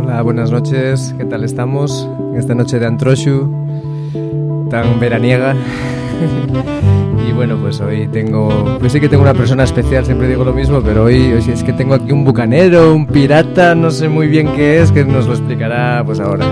Hola, buenas noches, ¿qué tal estamos? En esta noche de Antroshu, tan veraniega. Y bueno, pues hoy sí que tengo una persona especial, siempre digo lo mismo, pero hoy es que tengo aquí un bucanero, un pirata, no sé muy bien qué es, que nos lo explicará pues ahora.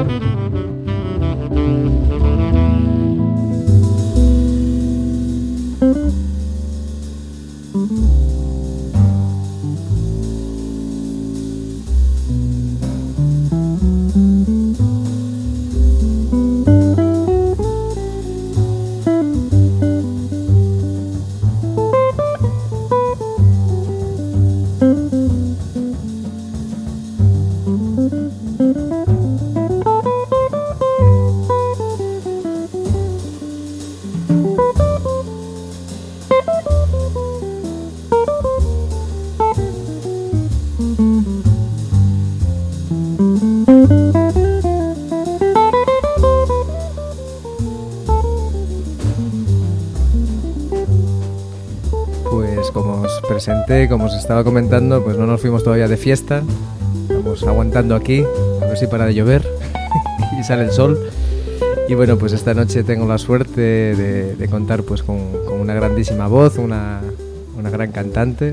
Como os estaba comentando, pues no nos fuimos todavía de fiesta. Estamos aguantando aquí, a ver si para de llover y sale el sol. Y bueno, pues esta noche tengo la suerte de contar pues con una grandísima voz, una gran cantante.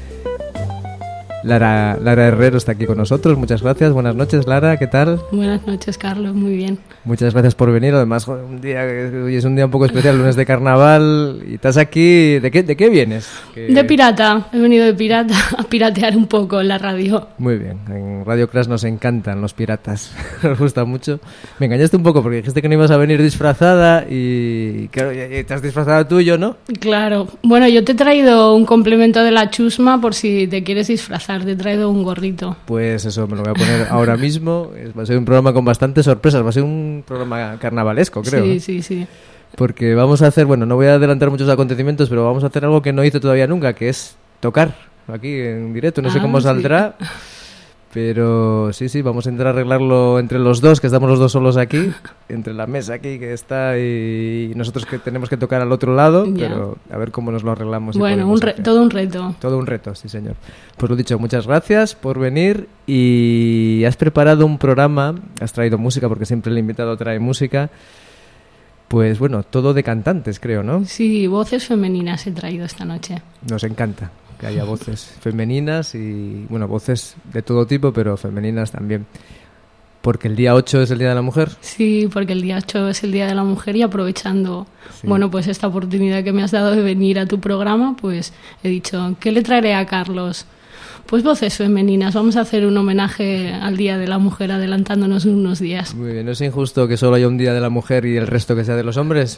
Lara Herrero está aquí con nosotros, muchas gracias. Buenas noches, Lara, ¿qué tal? Buenas noches, Carlos, muy bien. Muchas gracias por venir, además hoy es un día un poco especial, lunes de carnaval, y estás aquí, ¿de qué vienes? De pirata, he venido de pirata a piratear un poco en la radio. Muy bien, en Radio Crash nos encantan los piratas, nos gusta mucho. Me engañaste un poco porque dijiste que no ibas a venir disfrazada y claro, te has disfrazado tú y yo, ¿no? Claro, bueno, yo te he traído un complemento de la chusma por si te quieres disfrazar. Te he traído un gorrito. Pues eso, me lo voy a poner ahora mismo. Va a ser un programa con bastantes sorpresas. Va a ser un programa carnavalesco, creo. Sí. Porque vamos a hacer, bueno, no voy a adelantar muchos acontecimientos, pero vamos a hacer algo que no hice todavía nunca, que es tocar aquí en directo. No sé cómo saldrá, pero sí, vamos a intentar arreglarlo entre los dos, que estamos los dos solos aquí, entre la mesa aquí que está y nosotros que tenemos que tocar al otro lado, pero a ver cómo nos lo arreglamos. Bueno, todo un reto. Todo un reto, sí señor. Pues lo dicho, muchas gracias por venir y has preparado un programa, has traído música porque siempre el invitado trae música, pues bueno, todo de cantantes creo, ¿no? Sí, voces femeninas he traído esta noche. Nos encanta que haya voces femeninas y, bueno, voces de todo tipo, pero femeninas también. Porque el día 8 es el Día de la Mujer. Sí, porque el día 8 es el Día de la Mujer y aprovechando, bueno, pues esta oportunidad que me has dado de venir a tu programa, pues he dicho, ¿qué le traeré a Carlos? Pues voces femeninas. Vamos a hacer un homenaje al Día de la Mujer adelantándonos unos días. Muy bien, ¿no es injusto que solo haya un Día de la Mujer y el resto que sea de los hombres?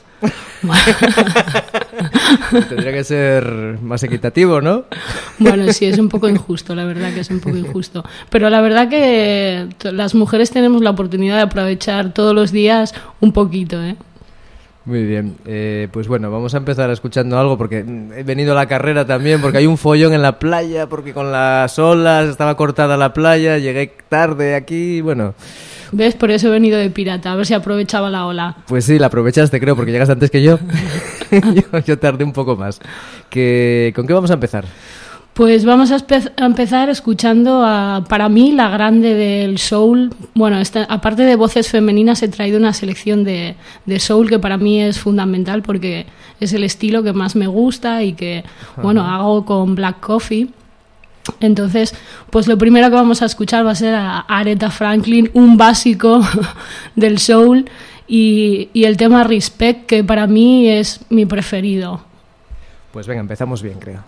Tendría que ser más equitativo, ¿no? Bueno, sí, es un poco injusto, la verdad que es un poco injusto. Pero la verdad que las mujeres tenemos la oportunidad de aprovechar todos los días un poquito, ¿eh? Muy bien, pues bueno, vamos a empezar escuchando algo porque he venido a la carrera también porque hay un follón en la playa, porque con las olas estaba cortada la playa, llegué tarde aquí, bueno... ¿Ves? Por eso he venido de pirata, a ver si aprovechaba la ola. Pues sí, la aprovechaste creo, porque llegaste antes que yo. Yo tardé un poco más. ¿Con qué vamos a empezar? Pues vamos a empezar escuchando para mí la grande del soul. Bueno, aparte de voces femeninas he traído una selección de soul que para mí es fundamental porque es el estilo que más me gusta y que, bueno, hago con Black Coffee. Entonces, pues lo primero que vamos a escuchar va a ser a Aretha Franklin, un básico del soul y el tema Respect, que para mí es mi preferido. Pues venga, empezamos bien, creo.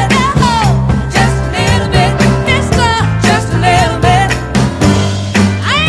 Just a little bit.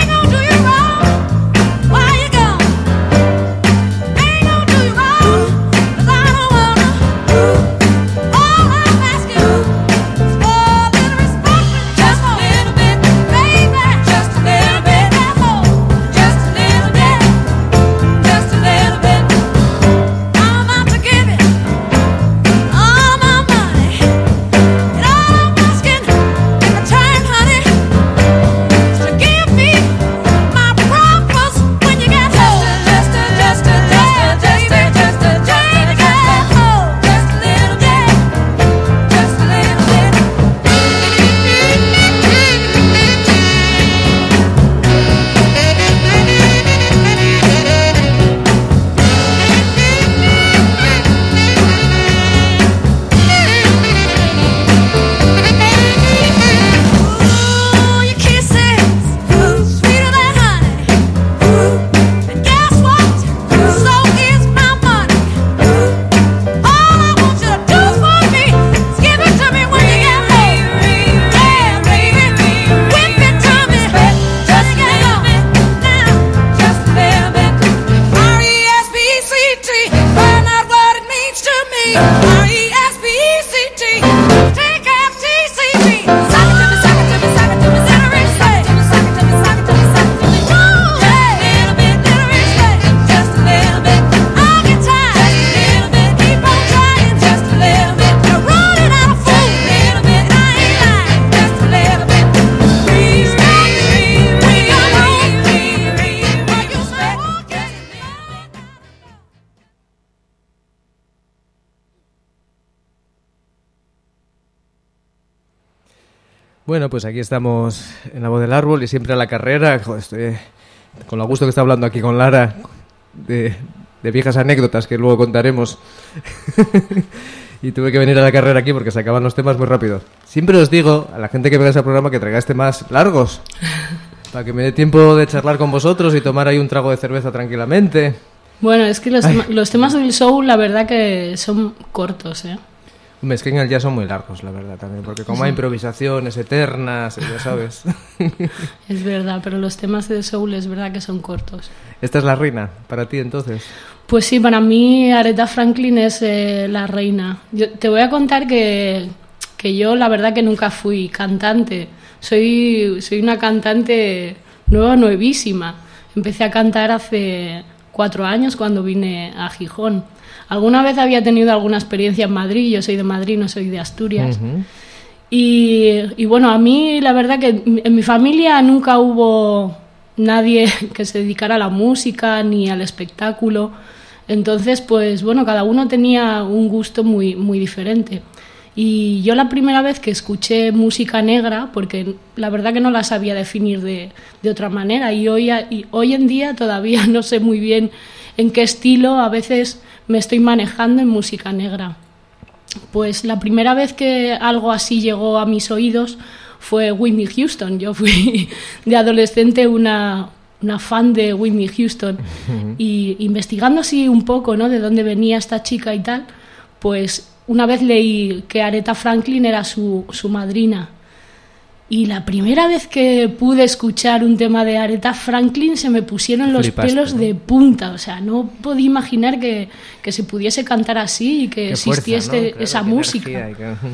Bueno, pues aquí estamos en La Voz del Árbol y siempre a la carrera. Joder, estoy con lo gusto que está hablando aquí con Lara de viejas anécdotas que luego contaremos. Y tuve que venir a la carrera aquí porque se acaban los temas muy rápido. Siempre os digo a la gente que venga a ese programa que traigáis temas largos para que me dé tiempo de charlar con vosotros y tomar ahí un trago de cerveza tranquilamente. Bueno, es que los temas del soul la verdad que son cortos, ¿eh? Hombre, es que en el jazz son muy largos, la verdad, también, porque como hay improvisaciones eternas, ya sabes. Es verdad, pero los temas de soul es verdad que son cortos. ¿Esta es la reina para ti, entonces? Pues sí, para mí Aretha Franklin es la reina. Yo te voy a contar que yo la verdad que nunca fui cantante. Soy una cantante nuevísima. Empecé a cantar hace 4 años cuando vine a Gijón. Alguna vez había tenido alguna experiencia en Madrid, yo soy de Madrid, no soy de Asturias. Uh-huh. Y bueno, a mí la verdad que en mi familia nunca hubo nadie que se dedicara a la música ni al espectáculo. Entonces, pues bueno, cada uno tenía un gusto muy, muy diferente. Y yo la primera vez que escuché música negra, porque la verdad que no la sabía definir de otra manera, y hoy en día todavía no sé muy bien en qué estilo a veces me estoy manejando en música negra. Pues la primera vez que algo así llegó a mis oídos fue Whitney Houston. Yo fui de adolescente una fan de Whitney Houston. Uh-huh. Y investigando así un poco, ¿no?, de dónde venía esta chica y tal, pues una vez leí que Aretha Franklin era su madrina. Y la primera vez que pude escuchar un tema de Aretha Franklin se me pusieron los pelos, ¿no?, de punta. O sea, no podía imaginar que se pudiese cantar así y que existiese fuerza, ¿no?, esa música.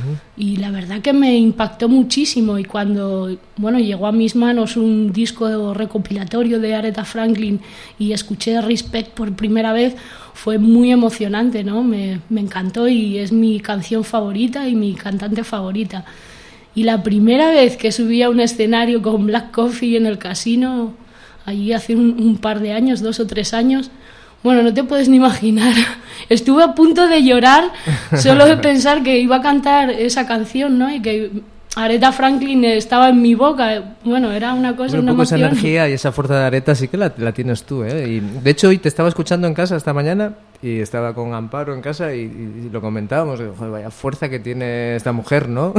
Y la verdad que me impactó muchísimo. Y cuando llegó a mis manos un disco recopilatorio de Aretha Franklin y escuché Respect por primera vez, fue muy emocionante, ¿no? Me encantó y es mi canción favorita y mi cantante favorita. Y la primera vez que subí a un escenario con Black Coffee en el casino, allí hace un par de años, 2 o 3 años, bueno, no te puedes ni imaginar. Estuve a punto de llorar solo de pensar que iba a cantar esa canción, ¿no? Y que Aretha Franklin estaba en mi boca. Bueno, era una cosa, una emoción. Esa energía y esa fuerza de Aretha sí que la tienes tú, ¿eh? Y de hecho hoy te estaba escuchando en casa esta mañana y estaba con Amparo en casa y lo comentábamos. Joder, vaya fuerza que tiene esta mujer, ¿no?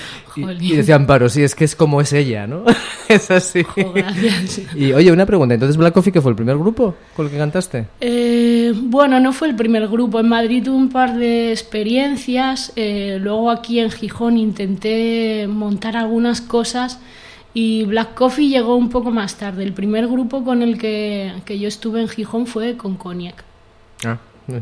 Y decía Amparo, sí, es que es como es ella, ¿no? Es así. Joder, gracias. Y oye, una pregunta, ¿entonces Black Coffee qué fue el primer grupo con el que cantaste? Bueno, no fue el primer grupo. En Madrid tuve un par de experiencias. Luego aquí en Gijón intenté montar algunas cosas y Black Coffee llegó un poco más tarde. El primer grupo con el que yo estuve en Gijón fue con Cognac. Ah.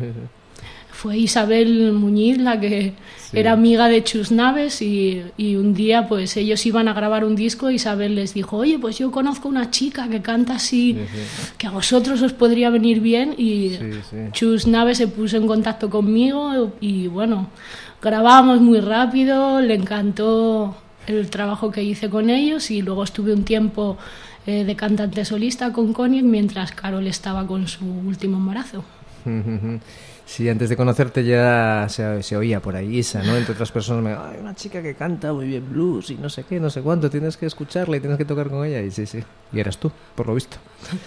Fue Isabel Muñiz la que era amiga de Chus Naves y un día pues ellos iban a grabar un disco y Isabel les dijo, oye, pues yo conozco una chica que canta así, que a vosotros os podría venir bien, y Chus Naves se puso en contacto conmigo y bueno, grabábamos muy rápido, le encantó el trabajo que hice con ellos y luego estuve un tiempo de cantante solista con Cognac mientras Carol estaba con su último embarazo. Sí, antes de conocerte ya se oía por ahí Isa, ¿no? Entre otras personas me dijeron, hay una chica que canta muy bien blues y no sé qué, no sé cuánto, tienes que escucharla y tienes que tocar con ella. Y sí, y eras tú, por lo visto.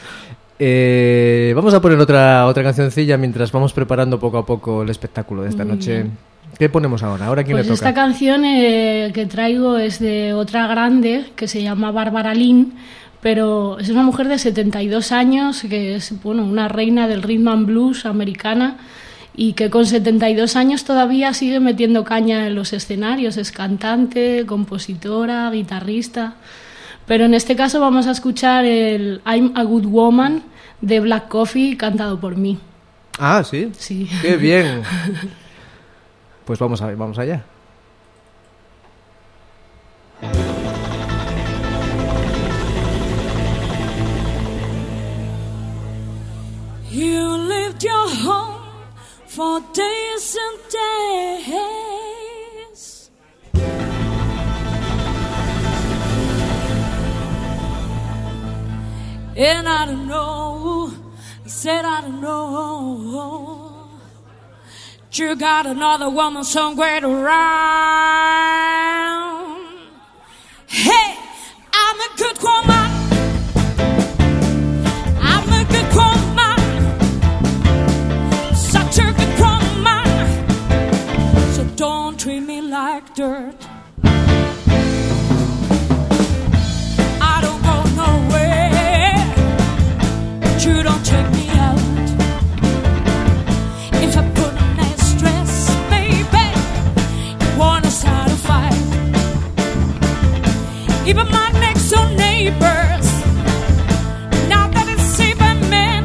Vamos a poner otra cancioncilla mientras vamos preparando poco a poco el espectáculo de esta noche. ¿Qué ponemos ahora? ¿Ahora quién le toca? Esta canción que traigo es de otra grande que se llama Bárbara Lynn, pero es una mujer de 72 años que es una reina del rhythm and blues americana y que con 72 años todavía sigue metiendo caña en los escenarios. Es cantante, compositora, guitarrista. Pero en este caso vamos a escuchar el I'm a Good Woman de Black Coffee cantado por mí. Ah, ¿sí? Sí. ¡Qué bien! Pues vamos allá. You lived your home for days and days, and I don't know, I said I don't know, you got another woman somewhere around, Hey, I'm a good woman. I'm a good woman. Such a good woman. So don't treat me like dirt. I don't go nowhere. You don't check me out. If I put on that stress, baby, you wanna start a fight. Even my next door neighbors, now that it's even men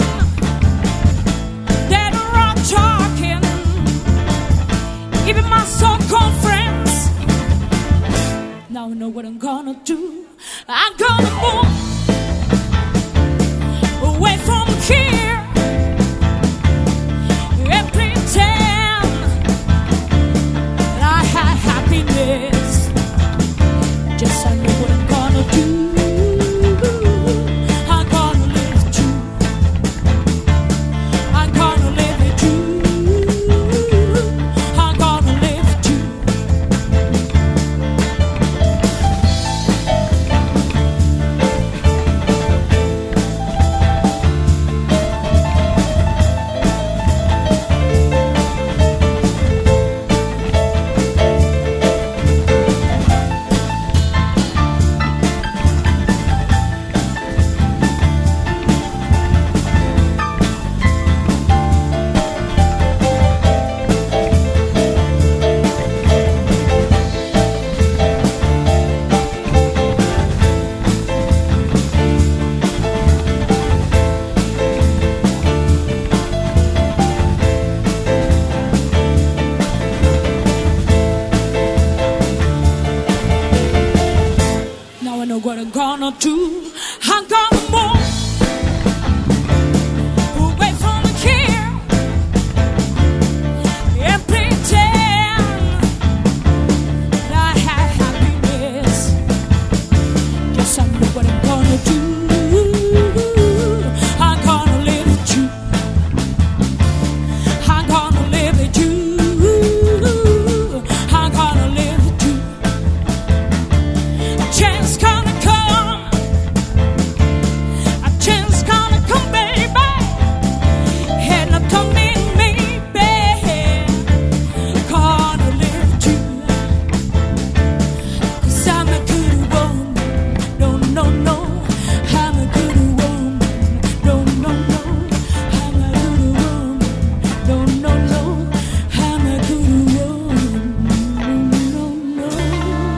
that are all talking, even my so-called friends, now I know what I'm gonna do. I'm gonna move away from here and pretend that I had happiness. Just I know what I'm gonna do. I'm gonna live true. I'm gonna live it true. I'm gonna live true. Now I know what I'm gonna do. I'm gonna move away from here and pretend that I had happiness. Yes, I know what I'm gonna do. I'm gonna live it true. I'm gonna live it true. I'm gonna live it true. A chance gonna come. A chance gonna come, baby. And I'm coming, maybe. Gonna live true. 'Cause I'm a good woman. No, no, no. I'm a good woman. No, no, no. I'm a good woman. No, no, no. I'm a good woman. No, no, no.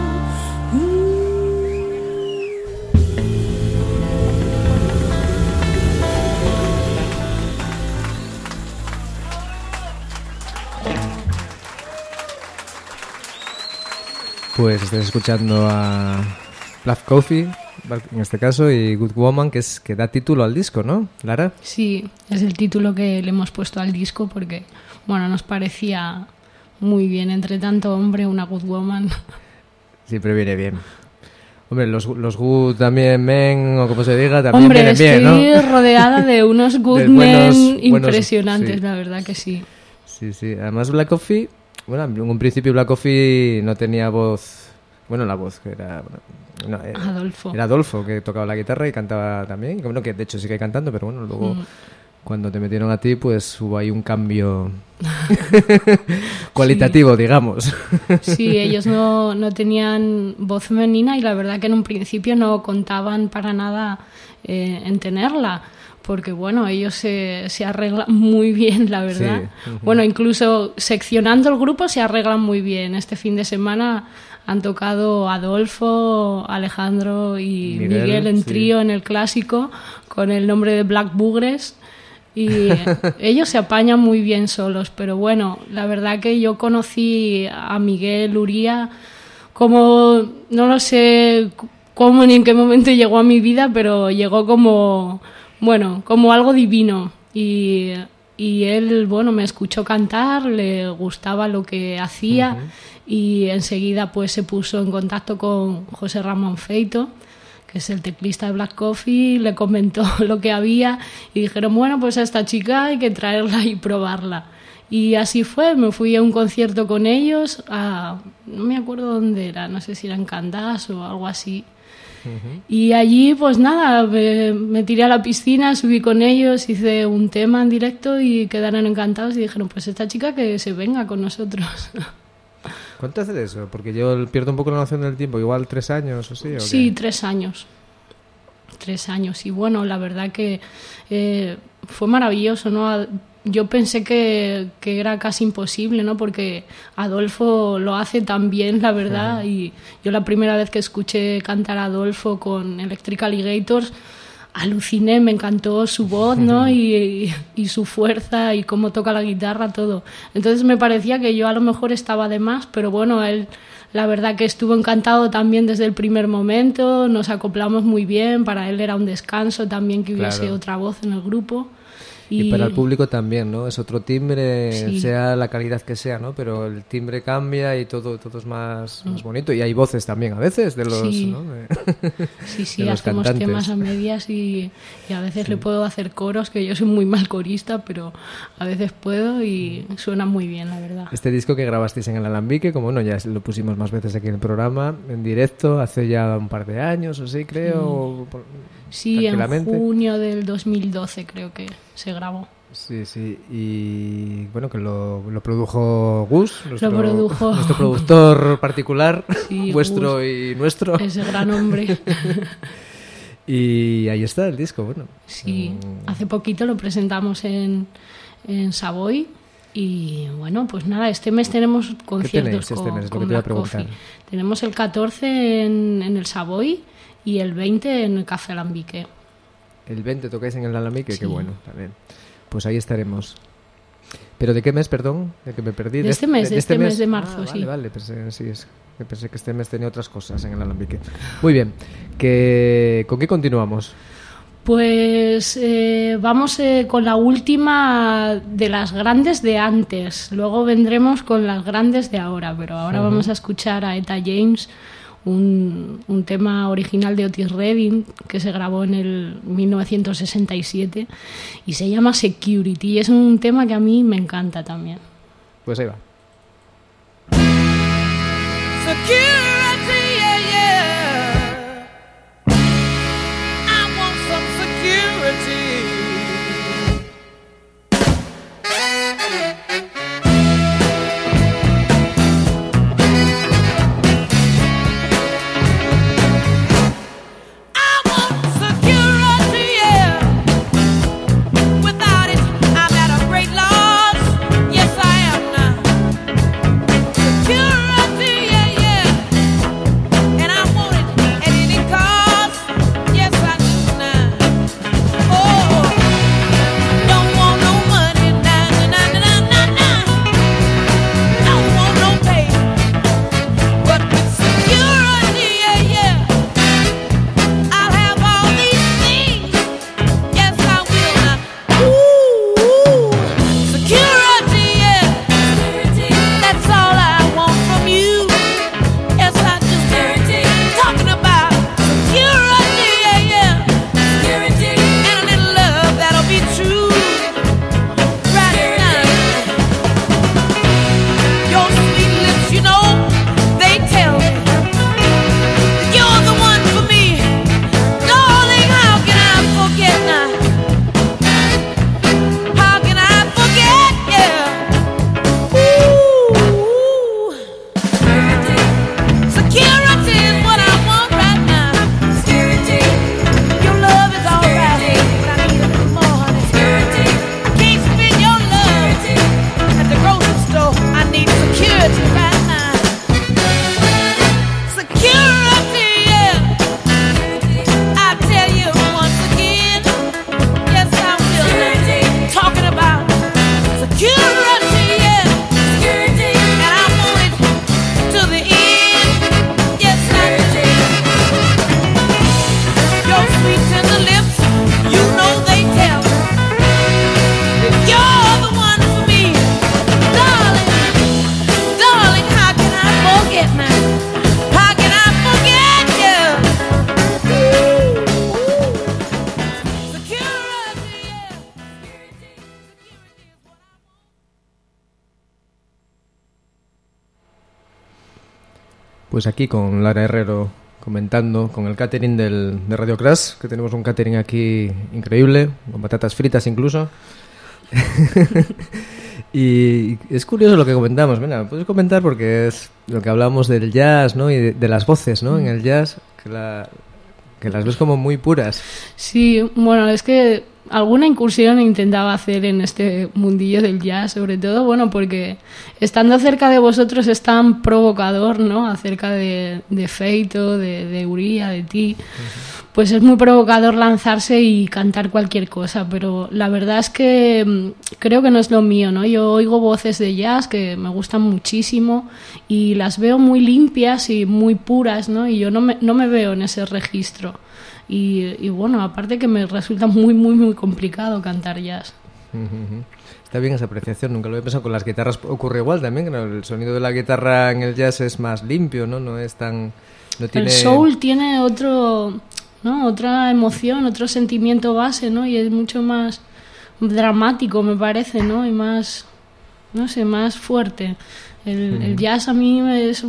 Pues estás escuchando a Black Coffee, en este caso, y Good Woman, que da título al disco, ¿no, Lara? Sí, es el título que le hemos puesto al disco porque, bueno, nos parecía muy bien. Entre tanto hombre, una good woman. Siempre viene bien. Hombre, los good también, men, o como se diga, también Hombre, vienen bien, estoy ¿no? rodeada de unos good De men buenos, impresionantes, sí. la verdad que sí. Sí, sí. Además, Black Coffee, bueno, en un principio Black Coffee no tenía voz. Bueno, la voz que era. Bueno, no, Adolfo. Era Adolfo, que tocaba la guitarra y cantaba también. Bueno, que de hecho sigue cantando, pero bueno, luego cuando te metieron a ti, pues hubo ahí un cambio cualitativo, digamos. Sí, ellos no tenían voz femenina y la verdad que en un principio no contaban para nada en tenerla. Porque, bueno, ellos se arreglan muy bien, la verdad. Sí. Bueno, incluso seccionando el grupo se arreglan muy bien. Este fin de semana han tocado Adolfo, Alejandro y Miguel en trío en el Clásico con el nombre de Black Bugres. Y ellos se apañan muy bien solos. Pero bueno, la verdad que yo conocí a Miguel Uría como, no lo sé cómo ni en qué momento llegó a mi vida, pero llegó como... Bueno, como algo divino y él, bueno, me escuchó cantar, le gustaba lo que hacía y enseguida pues se puso en contacto con José Ramón Feito, que es el teclista de Black Coffee, le comentó lo que había y dijeron, bueno, pues a esta chica hay que traerla y probarla. Y así fue, me fui a un concierto con ellos, no me acuerdo dónde era, no sé si era en Candás o algo así. Y allí, pues nada, me tiré a la piscina, subí con ellos, hice un tema en directo y quedaron encantados y dijeron, pues esta chica que se venga con nosotros. ¿Cuánto hace de eso? Porque yo pierdo un poco la noción del tiempo, igual 3 años o sí. ¿o Sí, qué? 3 años. 3 años. Y bueno, la verdad que fue maravilloso, ¿no? Yo pensé que era casi imposible, ¿no? Porque Adolfo lo hace tan bien, la verdad. Y yo la primera vez que escuché cantar a Adolfo con Electric Alligators, aluciné, me encantó su voz, ¿no? Y su fuerza y cómo toca la guitarra, todo. Entonces me parecía que yo a lo mejor estaba de más, pero bueno, él, la verdad que estuvo encantado también desde el primer momento, nos acoplamos muy bien, para él era un descanso también que hubiese Claro. otra voz en el grupo. Y para el público también, ¿no? Es otro timbre, Sí. sea la calidad que sea, ¿no? Pero el timbre cambia y todo es más bonito. Y hay voces también a veces de los, Sí. ¿no? Sí, de los hacemos cantantes. temas a medias y a veces le puedo hacer coros, que yo soy muy mal corista, pero a veces puedo y suena muy bien, la verdad. Este disco que grabasteis en el Alambique, como bueno, ya lo pusimos más veces aquí en el programa, en directo, hace ya un par de años o sí, creo. o Sí, en tranquilamente. junio del 2012 creo que se grabó. Sí, sí. Y bueno, que lo produjo Gus, nuestro produjo productor particular, Sí, vuestro Gus. y nuestro. Ese gran hombre. Y ahí está el disco, bueno. Sí, hace poquito lo presentamos en Savoy y bueno, pues nada, este mes tenemos conciertos tenéis este mes? Es lo que con te iba a Black Coffee. preguntar. Tenemos el 14 en el Savoy y el 20 en el Café Alambique. El 20 tocáis en el Alambique, Sí. qué bueno también. Pues ahí estaremos. ¿Pero de qué mes, perdón? ¿De que me perdí? De este mes, de este mes de marzo, Vale, sí. vale, pensé que este mes tenía otras cosas en el Alambique. Muy bien, ¿con qué continuamos? Pues vamos con la última de las grandes de antes. Luego vendremos con las grandes de ahora, pero ahora vamos a escuchar a Etta James, un tema original de Otis Redding que se grabó en el 1967 y se llama Security. Y es un tema que a mí me encanta también. Pues ahí va. Security, yeah, yeah. I want some security. I want security, yeah. Without it, I'm at a great loss. Yes, I am now. Security, yeah, yeah. Pues aquí con Lara Herrero comentando con el catering de Radio Crash, que tenemos un catering aquí increíble, con patatas fritas incluso. Y es curioso lo que comentamos. Venga, puedes comentar porque es lo que hablamos del jazz, ¿no? Y de las voces, ¿no? En el jazz, que las ves como muy puras. Sí, bueno, es que alguna incursión intentaba hacer en este mundillo del jazz, sobre todo, bueno, porque estando cerca de vosotros es tan provocador, ¿no? Acerca de Feito, de Uría, de ti. Pues es muy provocador lanzarse y cantar cualquier cosa, pero la verdad es que creo que no es lo mío, ¿no? Yo oigo voces de jazz que me gustan muchísimo y las veo muy limpias y muy puras, ¿no? Y yo no me veo en ese registro. Y bueno, aparte que me resulta muy, muy, muy complicado cantar jazz. Está bien esa apreciación, nunca lo había pensado. Con las guitarras ocurre igual también, que el sonido de la guitarra en el jazz es más limpio, ¿no? No es tan... No tiene... El soul tiene otra emoción, otro sentimiento base, ¿no? Y es mucho más dramático, me parece, ¿no? Y más, no sé, más fuerte. El jazz a mí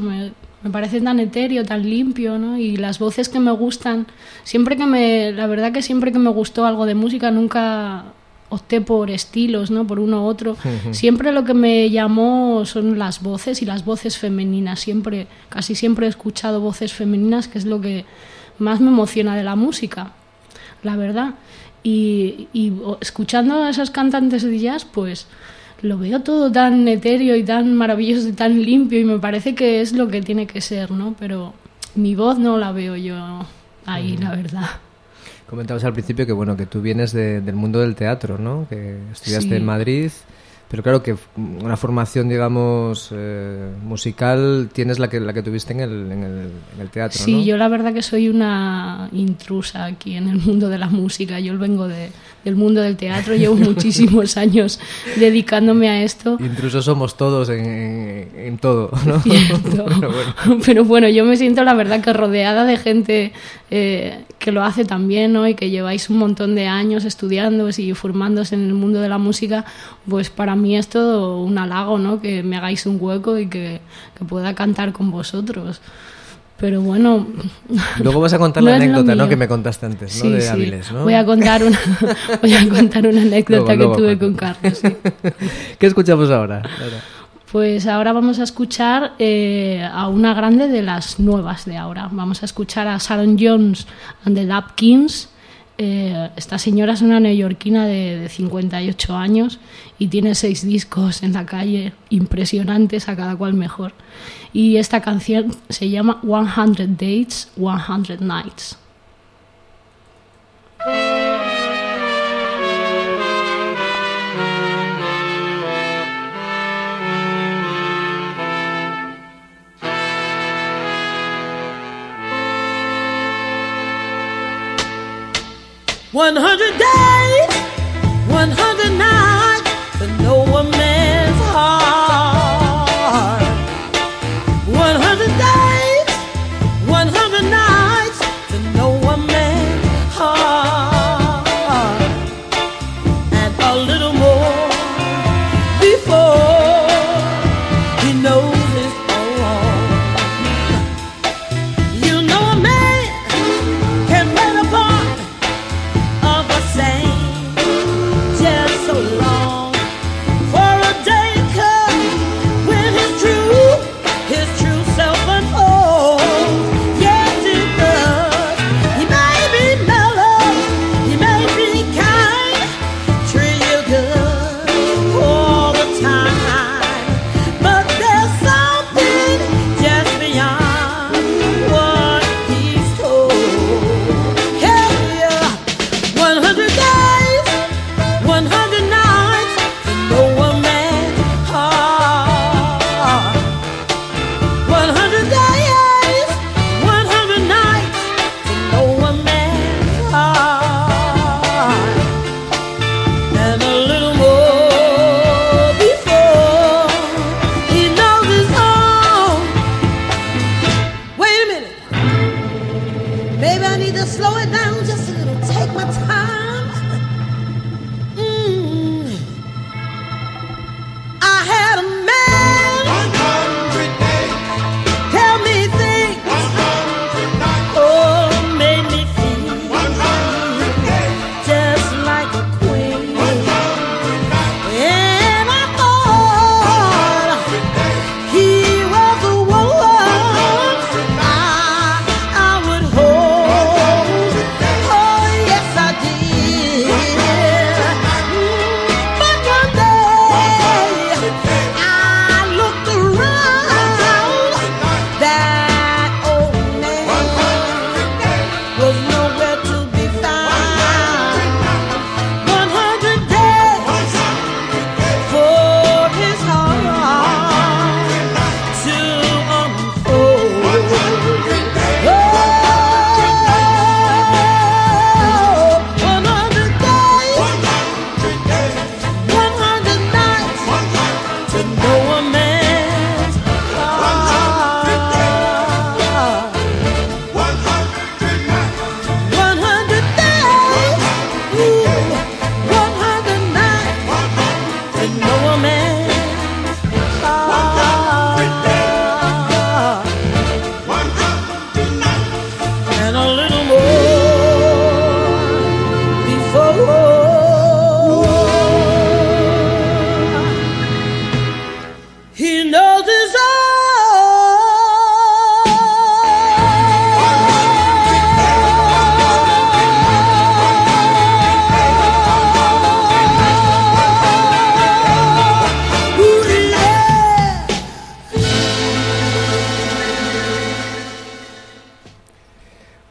me parece tan etéreo, tan limpio, ¿no? Y las voces que me gustan, la verdad que siempre que me gustó algo de música nunca opté por estilos, ¿no? Por uno u otro. Siempre lo que me llamó son las voces y las voces femeninas. Casi siempre he escuchado voces femeninas, que es lo que más me emociona de la música, la verdad. Y escuchando a esas cantantes de jazz, pues lo veo todo tan etéreo y tan maravilloso y tan limpio, y me parece que es lo que tiene que ser, ¿no? Pero mi voz no la veo yo ahí, la verdad. Comentabas al principio que bueno, que tú vienes del mundo del teatro, ¿no? Que estudiaste en Madrid, pero claro que una formación, digamos, musical tienes la que tuviste en el teatro, ¿no? Sí, yo la verdad que soy una intrusa aquí en el mundo de la música. Yo vengo del mundo del teatro, llevo muchísimos años dedicándome a esto. Intrusos somos todos en todo, ¿no? Cierto. Pero bueno, yo me siento la verdad que rodeada de gente que lo hace también, ¿no? Y que lleváis un montón de años estudiando y formándose en el mundo de la música, pues para mí es todo un halago, ¿no? Que me hagáis un hueco y que pueda cantar con vosotros. Pero bueno... Luego vas a contar la anécdota, ¿no? Que me contaste antes, ¿no? Sí, de Áviles, ¿no? Voy a contar una anécdota luego que tuve con Carlos. Sí. ¿Qué escuchamos ahora? Pues ahora vamos a escuchar a una grande de las nuevas de ahora. Vamos a escuchar a Sharon Jones and the Lap Kings. Esta señora es una neoyorquina de 58 años y tiene 6 discos en la calle, impresionantes, a cada cual mejor. Y esta canción se llama 100 Days, 100 Nights. $100 days, 100 nights to know a man's heart. 100 days, 100 nights to know a man's heart. And a little more before he knows his own. You know a man can play the part of a saint just so long, for a day comes when his true self unfolds. Yes, it does. He may be mellow, he may be kind, treat you good.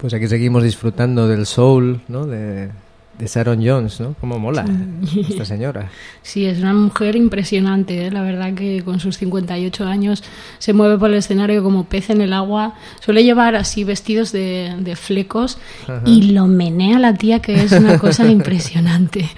Pues aquí seguimos disfrutando del soul, ¿no? De Sharon Jones, ¿no? Cómo mola esta señora. Sí, es una mujer impresionante, ¿eh? La verdad que con sus 58 años se mueve por el escenario como pez en el agua. Suele llevar así vestidos de flecos. Ajá. Y lo menea la tía, que es una cosa impresionante.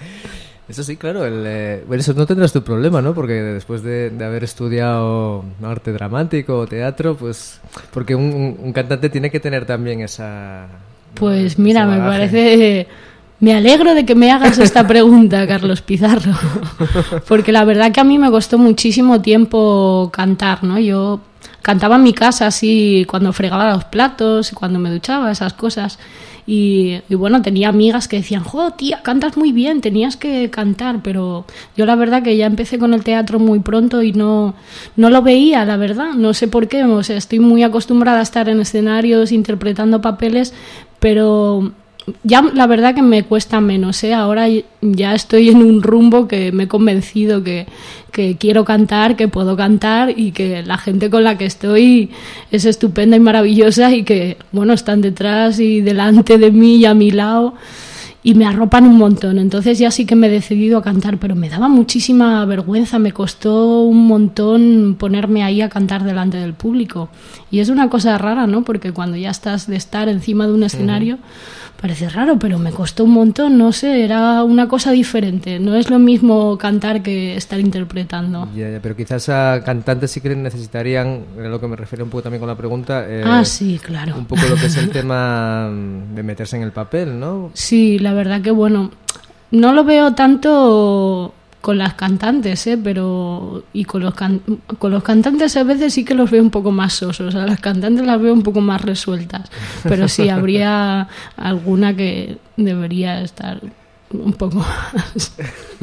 Eso sí, claro, bueno, eso no tendrás tu problema, ¿no? Porque después de haber estudiado arte dramático o teatro, pues... Porque un cantante tiene que tener también esa... Pues mira, me parece... Me alegro de que me hagas esta pregunta, Carlos Pizarro, porque la verdad que a mí me costó muchísimo tiempo cantar, ¿no? Yo cantaba en mi casa así cuando fregaba los platos, cuando me duchaba, esas cosas. Y bueno, tenía amigas que decían, jo, tía, cantas muy bien, tenías que cantar, pero yo la verdad que ya empecé con el teatro muy pronto y no lo veía, la verdad, no sé por qué, o sea, estoy muy acostumbrada a estar en escenarios interpretando papeles, pero ya la verdad que me cuesta menos, ¿eh? Ahora ya estoy en un rumbo que me he convencido que quiero cantar, que puedo cantar y que la gente con la que estoy es estupenda y maravillosa y que, bueno, están detrás y delante de mí y a mi lado y me arropan un montón. Entonces ya sí que me he decidido a cantar, pero me daba muchísima vergüenza, me costó un montón ponerme ahí a cantar delante del público. Y es una cosa rara, ¿no? Porque cuando ya estás de estar encima de un escenario... Parece raro, pero me costó un montón, no sé, era una cosa diferente. No es lo mismo cantar que estar interpretando. Ya, pero quizás a cantantes sí que necesitarían, a lo que me refiero un poco también con la pregunta... sí, claro. Un poco lo que es el tema de meterse en el papel, ¿no? Sí, la verdad que bueno, no lo veo tanto con las cantantes, pero y con los cantantes a veces sí que los veo un poco más sosos, a las cantantes las veo un poco más resueltas, pero sí habría alguna que debería estar un poco más.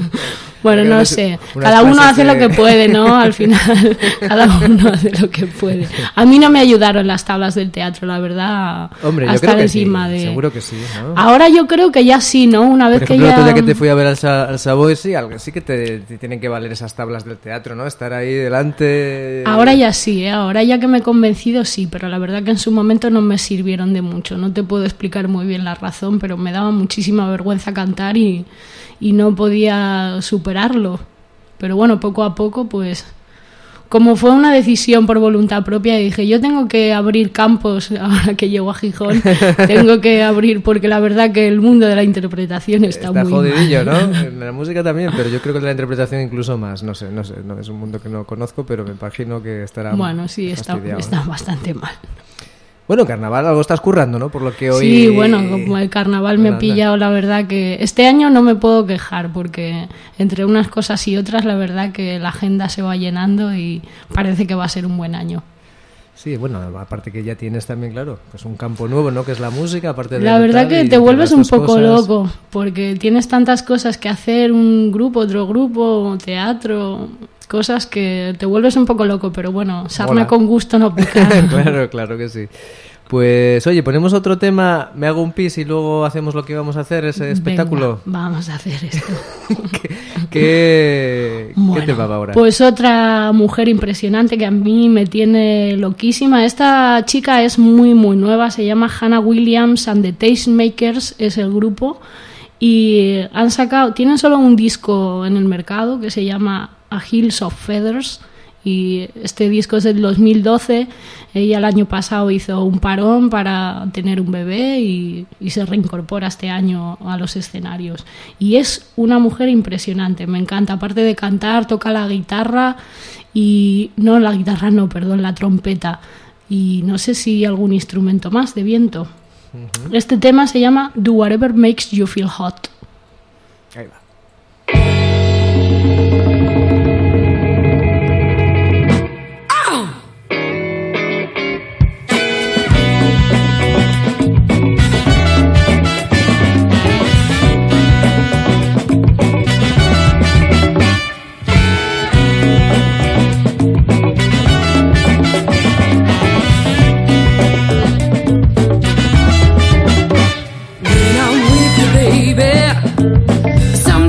Bueno, no sé, cada uno hace lo que puede, ¿no? Al final, cada uno hace lo que puede. A mí no me ayudaron las tablas del teatro, la verdad. Hombre, a yo creo que encima sí, seguro que sí, ¿no? Ahora yo creo que ya sí, ¿no? Una vez por ejemplo, que ya... el otro día que te fui a ver al Savoy, sí que te tienen que valer esas tablas del teatro, ¿no? Estar ahí delante... Ahora ya sí, ahora ya que me he convencido sí, pero la verdad que en su momento no me sirvieron de mucho. No te puedo explicar muy bien la razón, pero me daba muchísima vergüenza cantar y no podía superarlo. Pero bueno, poco a poco, pues como fue una decisión por voluntad propia, dije, yo tengo que abrir campos ahora que llego a Gijón, tengo que abrir, porque la verdad que el mundo de la interpretación está muy jodidillo, mal. ¿no? En la música también, pero yo creo que en la interpretación incluso más, no sé, no es un mundo que no conozco, pero me imagino que estará bueno, sí, está bastante mal. Bueno, carnaval algo estás currando, ¿no? Por lo que hoy... Sí, bueno, como el carnaval me he pillado, la verdad que este año no me puedo quejar porque entre unas cosas y otras la verdad que la agenda se va llenando y parece que va a ser un buen año. Sí, bueno, aparte que ya tienes también, claro, pues un campo nuevo, ¿no? Que es la música, aparte de... La verdad que te vuelves un poco loco porque tienes tantas cosas que hacer, un grupo, otro grupo, teatro... Cosas que te vuelves un poco loco, pero bueno, sarna con gusto no pica. Claro que sí. Pues oye, ponemos otro tema, me hago un pis y luego hacemos lo que íbamos a hacer, ese espectáculo. Venga, vamos a hacer esto. ¿Qué te va ahora? Pues otra mujer impresionante que a mí me tiene loquísima. Esta chica es muy muy nueva, se llama Hannah Williams and the Tastemakers, es el grupo. Y tienen solo un disco en el mercado que se llama A Hills of Feathers y este disco es del 2012. Ella el año pasado hizo un parón para tener un bebé y se reincorpora este año a los escenarios y es una mujer impresionante, me encanta, aparte de cantar toca la guitarra la trompeta y no sé si algún instrumento más de viento. Este tema se llama Do Whatever Makes You Feel Hot. Ahí va. Some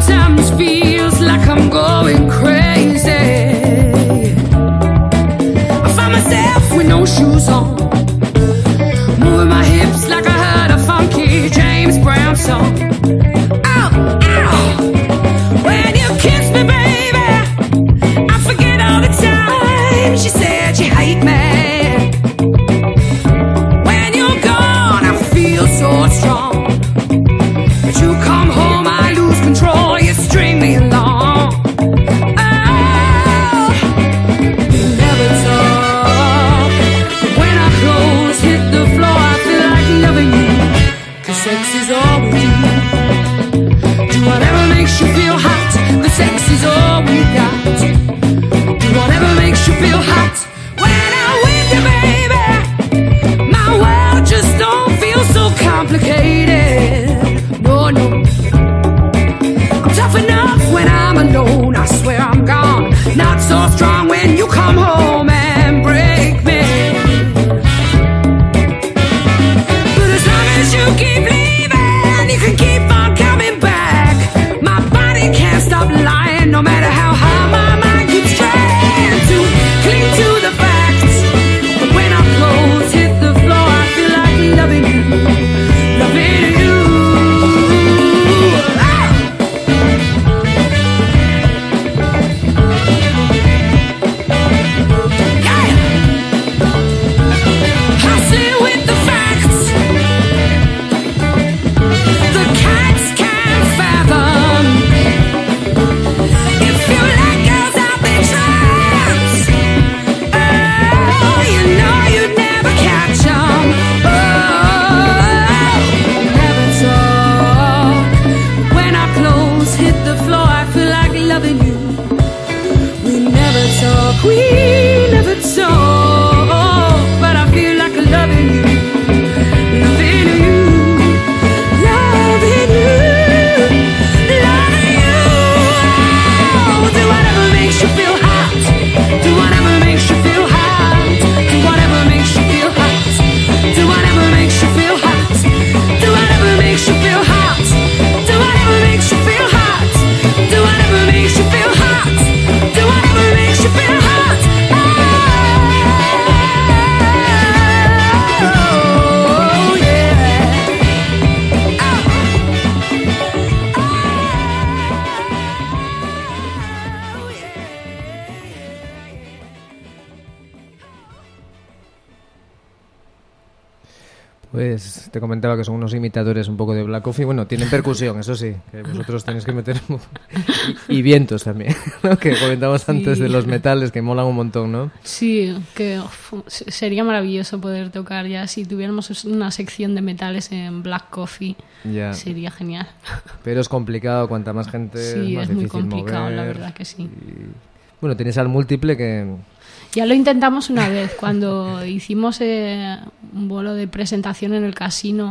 we never talk, but I feel like loving you, loving you, loving you, loving you. Oh, do whatever makes you feel hot, do whatever makes you feel hot, do whatever makes you feel hot, do whatever makes you feel hot, do whatever makes you feel hot, do whatever makes you feel hot, do whatever makes you feel hot, do whatever makes you feel hot. Oh, yeah. Oh, yeah. Pues te comentaba que son unos imitadores un poco de Black Coffee. Bueno, tienen percusión, eso sí, que vosotros tenéis que meter... y vientos también, ¿no? Que comentamos Sí. antes de los metales, que molan un montón, ¿no? Sí, que sería maravilloso poder tocar ya. Si tuviéramos una sección de metales en Black Coffee, Ya. sería genial. Pero es complicado, cuanta más gente Sí, más es muy difícil complicado, mover. la verdad que sí. Y, bueno, tenéis al múltiple que... Ya lo intentamos una vez, cuando hicimos un bolo de presentación en el casino.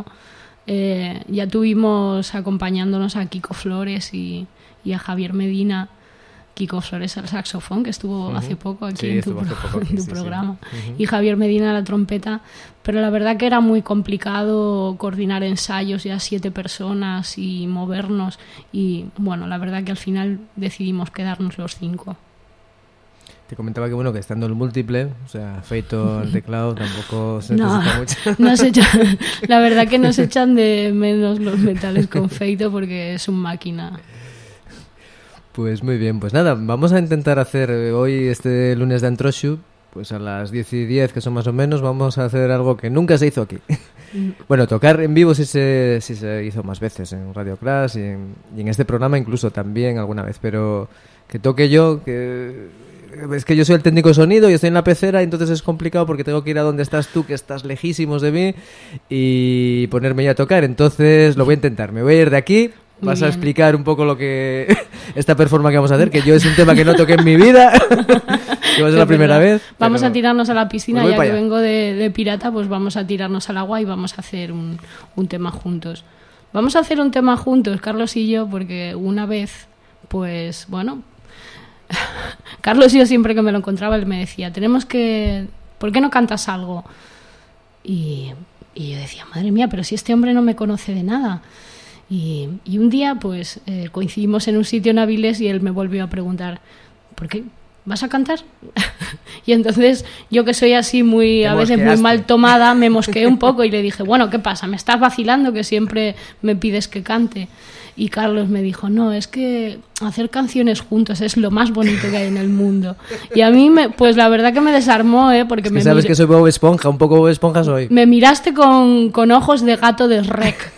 Ya tuvimos acompañándonos a Kiko Flores y a Javier Medina. Kiko Flores al saxofón, que estuvo hace poco aquí Sí, en tu, estuvo hace poco aquí, en tu sí, sí. programa. Ujú. Y Javier Medina a la trompeta. Pero la verdad que era muy complicado coordinar ensayos, ya 7 personas y movernos. Y bueno, la verdad que al final decidimos quedarnos los 5. Te comentaba que bueno, que estando el múltiple, o sea, feito el teclado, tampoco se No, necesita mucho. nos echan, la verdad que nos echan de menos los metales con Feito porque es un máquina. Pues muy bien, pues nada, vamos a intentar hacer hoy, este lunes de Antroshu, pues a las 10:10, que son más o menos, vamos a hacer algo que nunca se hizo aquí. Bueno, tocar en vivo sí se hizo más veces, en Radio Crash y en este programa incluso también alguna vez, pero que toque yo, que... Es que yo soy el técnico de sonido y estoy en la pecera y entonces es complicado porque tengo que ir a donde estás tú, que estás lejísimos de mí, y ponerme ya a tocar. Entonces lo voy a intentar. Me voy a ir de aquí. Muy Vas a bien. explicar un poco lo que... esta performance que vamos a hacer, que yo es un tema que no toqué en mi vida. Que va a ser la Es primera verdad. vez. Vamos pero- a tirarnos a la piscina, Pues voy ya para que allá. vengo de pirata, pues vamos a tirarnos al agua y vamos a hacer un tema juntos. Vamos a hacer un tema juntos, Carlos y yo, porque una vez, pues bueno... Carlos y yo siempre que me lo encontraba, él me decía, ¿por qué no cantas algo? Y yo decía, madre mía, pero si este hombre no me conoce de nada. Y un día, pues, coincidimos en un sitio en Avilés y él me volvió a preguntar, ¿por qué? ¿Vas a cantar? Y entonces, yo que soy así Te a veces muy mosqueaste. mal tomada, me mosqueé un poco y le dije, bueno, ¿qué pasa? ¿Me estás vacilando que siempre me pides que cante? Y Carlos me dijo, no, es que hacer canciones juntos es lo más bonito que hay en el mundo. Y a mí, pues la verdad que me desarmó, porque Es que sabes que soy Bob Esponja, un poco Bob Esponja soy. me miraste con ojos de gato de Shrek.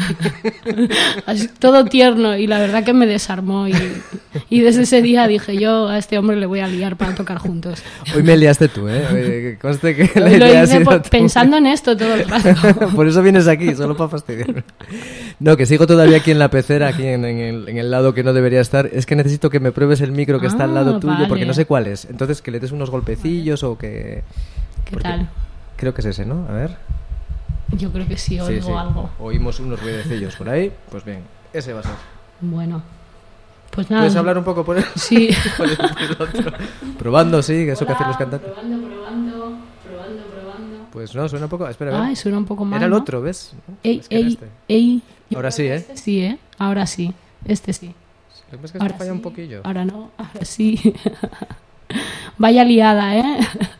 Así, todo tierno, y la verdad que me desarmó. Y desde ese día dije, yo a este hombre le voy a liar para tocar juntos. Hoy me liaste tú, ¿eh? Que conste que la Lo idea ha hice sido tú. pensando en esto todo el rato. Por eso vienes aquí, solo para fastidiar. No, que sigo todavía aquí en la pecera, aquí en el lado que no debería estar. Es que necesito que me pruebes el micro que está al lado tuyo, vale. porque no sé cuál es. Entonces, que le des unos golpecillos o que... ¿Qué porque tal? Creo que es ese, ¿no? A ver. Yo creo que sí, oigo sí. algo. Oímos unos ruidecillos por ahí. Pues bien, ese va a ser. Bueno, pues nada. ¿Puedes hablar un poco por él? Sí. Por el otro. Probando, sí, que eso que hacen los cantantes. Probando. Pues no, suena un poco... Espera, a ver. Ay, suena un poco mal, Era el ¿no? otro, ¿ves? Ey, Es que era ey, este. ey. Ahora sí, ¿eh? Sí, Ahora sí. Este sí. Lo que pasa es que Ahora esto falla sí. un poquillo. Ahora no, ahora sí. Vaya liada, ¿eh?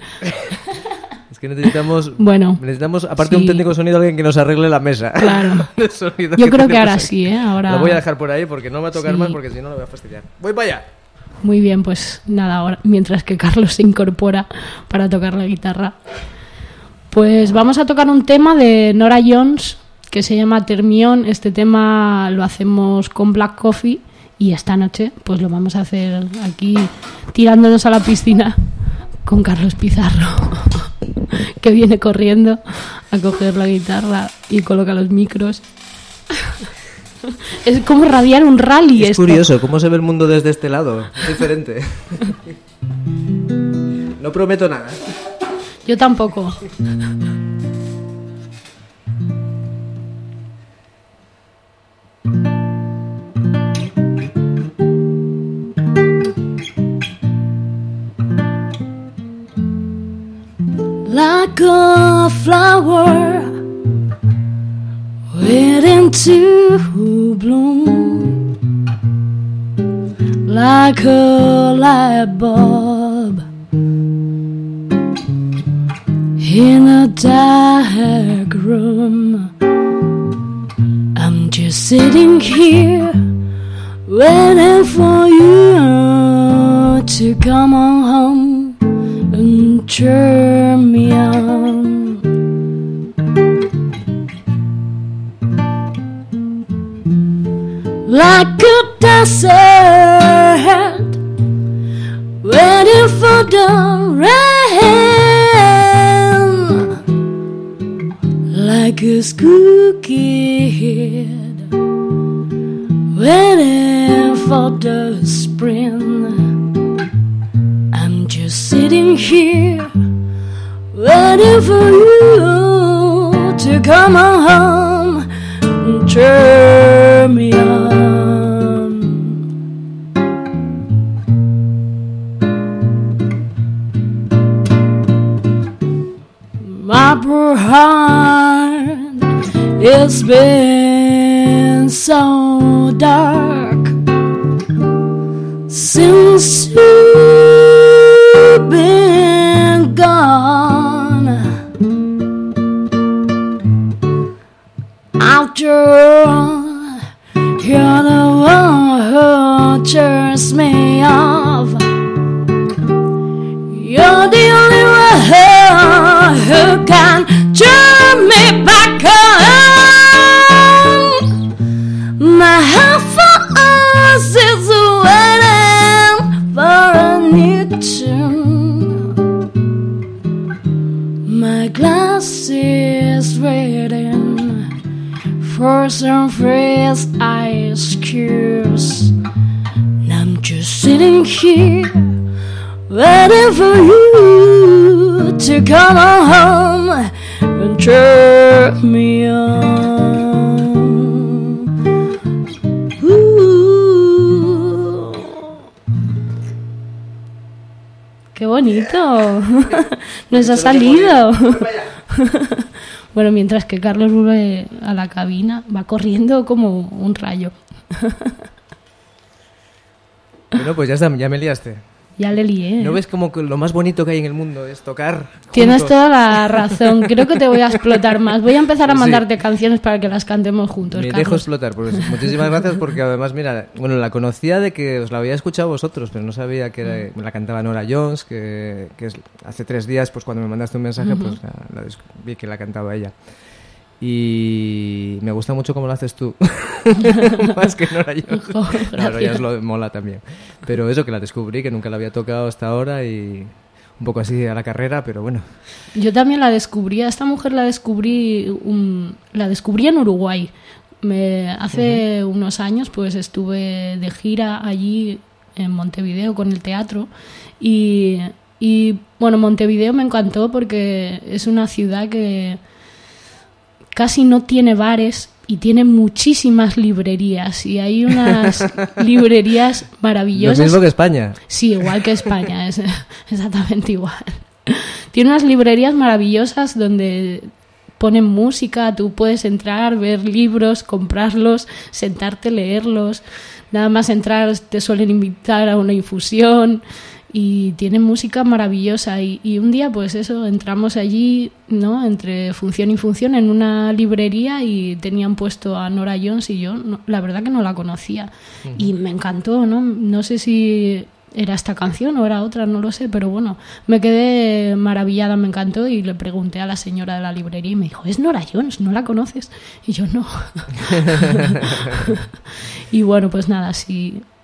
Es que necesitamos... Bueno, Necesitamos, aparte sí. de un técnico de sonido, alguien que nos arregle la mesa. Claro. de sonido Yo creo que tenemos ahora aquí. sí, ¿eh? Ahora... La voy a dejar por ahí porque no me va a tocar Sí. más, porque si no la voy a fastidiar. ¡Voy para allá! Muy bien, pues nada, ahora, mientras que Carlos se incorpora para tocar la guitarra, pues vamos a tocar un tema de Nora Jones que se llama Termión. Este tema lo hacemos con Black Coffee y esta noche pues lo vamos a hacer aquí tirándonos a la piscina con Carlos Pizarro que viene corriendo a coger la guitarra y coloca los micros. Es como radiar un rally. Es esto. curioso cómo se ve el mundo desde este lado. Es diferente. No prometo nada. Yo tampoco. Like a flower waiting to bloom, like a light bulb in a dark room. I'm just sitting here waiting for you to come on home and cheer me on. Like a desert waiting for the rain, like a spooky head waiting for the spring. I'm just sitting here waiting for you to come on home and cheer me on. My poor heart, it's been so dark since you've been gone. After all, you're the one who cheers me off. You're the only one who can cheer me back on. My heart for us is waiting for a new tune. My glass is waiting for some fresh ice cubes. And I'm just sitting here waiting for you to come on home and cheer me on. ¡Qué bonito! Nos ha salido. Bueno, mientras que Carlos vuelve a la cabina, va corriendo como un rayo. Bueno, pues ya está, ya me liaste. Ya le lié. ¿No ves como que lo más bonito que hay en el mundo es tocar? Tienes juntos? toda la razón. Creo que te voy a explotar más. Voy a empezar a mandarte canciones para que las cantemos juntos. Me Carlos. dejo explotar. Pues muchísimas gracias porque además, mira, bueno, la conocía de que os la había escuchado vosotros, pero no sabía que me la cantaba Nora Jones, que hace 3 días, pues cuando me mandaste un mensaje, pues vi que la cantaba ella. Y me gusta mucho cómo lo haces tú. Más que Nora Jones. Oh, Nora Jones lo mola también. Pero eso, que la descubrí, que nunca la había tocado hasta ahora y un poco así a la carrera, pero bueno. Yo también la descubrí. A esta mujer la descubrí en Uruguay. Hace unos años pues estuve de gira allí en Montevideo con el teatro y bueno, Montevideo me encantó porque es una ciudad que casi no tiene bares y tiene muchísimas librerías y hay unas librerías maravillosas. Lo mismo que España. Sí, igual que España, es exactamente igual. Tiene unas librerías maravillosas donde ponen música, tú puedes entrar, ver libros, comprarlos, sentarte, leerlos. Nada más entrar te suelen invitar a una infusión. Y tiene música maravillosa y un día pues eso, entramos allí, ¿no? Entre función y función en una librería y tenían puesto a Nora Jones y yo la verdad que no la conocía y me encantó, ¿no? No sé si era esta canción o era otra, no lo sé, pero bueno, me quedé maravillada, me encantó y le pregunté a la señora de la librería y me dijo, es Nora Jones, ¿no la conoces? Y yo no. Y bueno, pues nada, sí.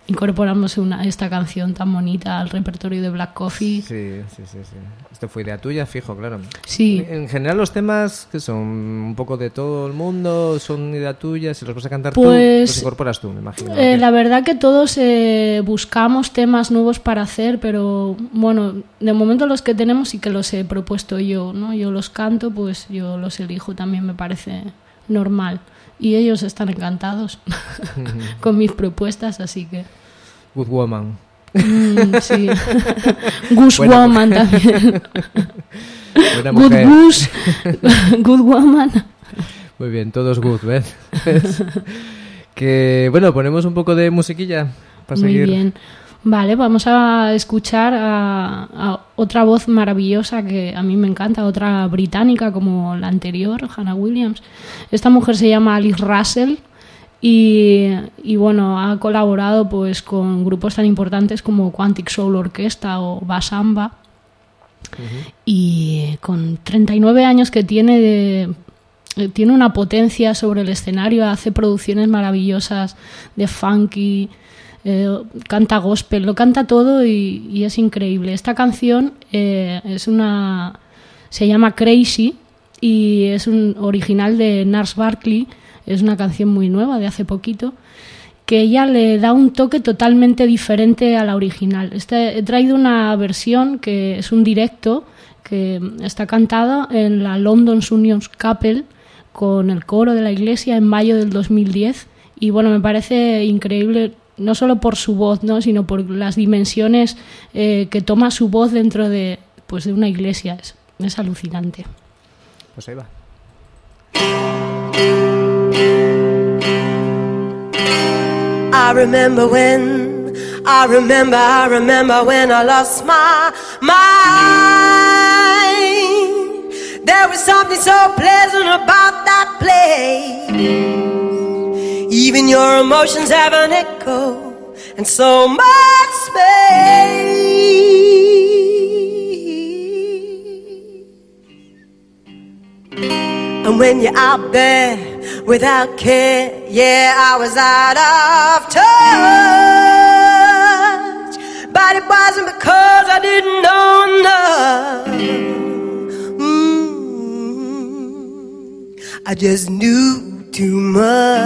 incorporamos esta canción tan bonita al repertorio de Black Coffee. Sí. Esto fue idea tuya, fijo, claro. Sí. En general los temas que son un poco de todo el mundo, son idea tuya, si los vas a cantar Pues, tú, los incorporas tú, me imagino. La verdad que todos buscamos temas nuevos para hacer, pero bueno, de momento los que tenemos sí que los he propuesto yo, ¿no? Yo los canto, pues yo los elijo, también me parece normal. Y ellos están encantados con mis propuestas, así que... Good Woman. Sí. Goose Bueno. Woman también. Buena Good mujer. Goose, Good Woman. Muy bien, todos good, ¿ves? Que, bueno, ponemos un poco de musiquilla para Muy seguir. bien. Vale, vamos a escuchar a otra voz maravillosa que a mí me encanta, otra británica como la anterior, Hannah Williams. Esta mujer se llama Alice Russell y bueno, ha colaborado pues con grupos tan importantes como Quantic Soul Orchestra o Basamba. Y con 39 años que tiene una potencia sobre el escenario, hace producciones maravillosas de funky, canta gospel, lo canta todo y es increíble. Esta canción se llama Crazy y es un original de Nars Barkley, es una canción muy nueva de hace poquito, que ella le da un toque totalmente diferente a la original. He traído una versión que es un directo que está cantada en la London Union Chapel con el coro de la iglesia en mayo del 2010 y bueno, me parece increíble no solo por su voz, ¿no? Sino por las dimensiones que toma su voz dentro de una iglesia. Es alucinante. Pues ahí va. I remember when I lost my mind. There was something so pleasant about that place. Even your emotions have an echo and so much space. And when you're out there without care, yeah, I was out of touch. But it wasn't because I didn't know enough. I just knew too much.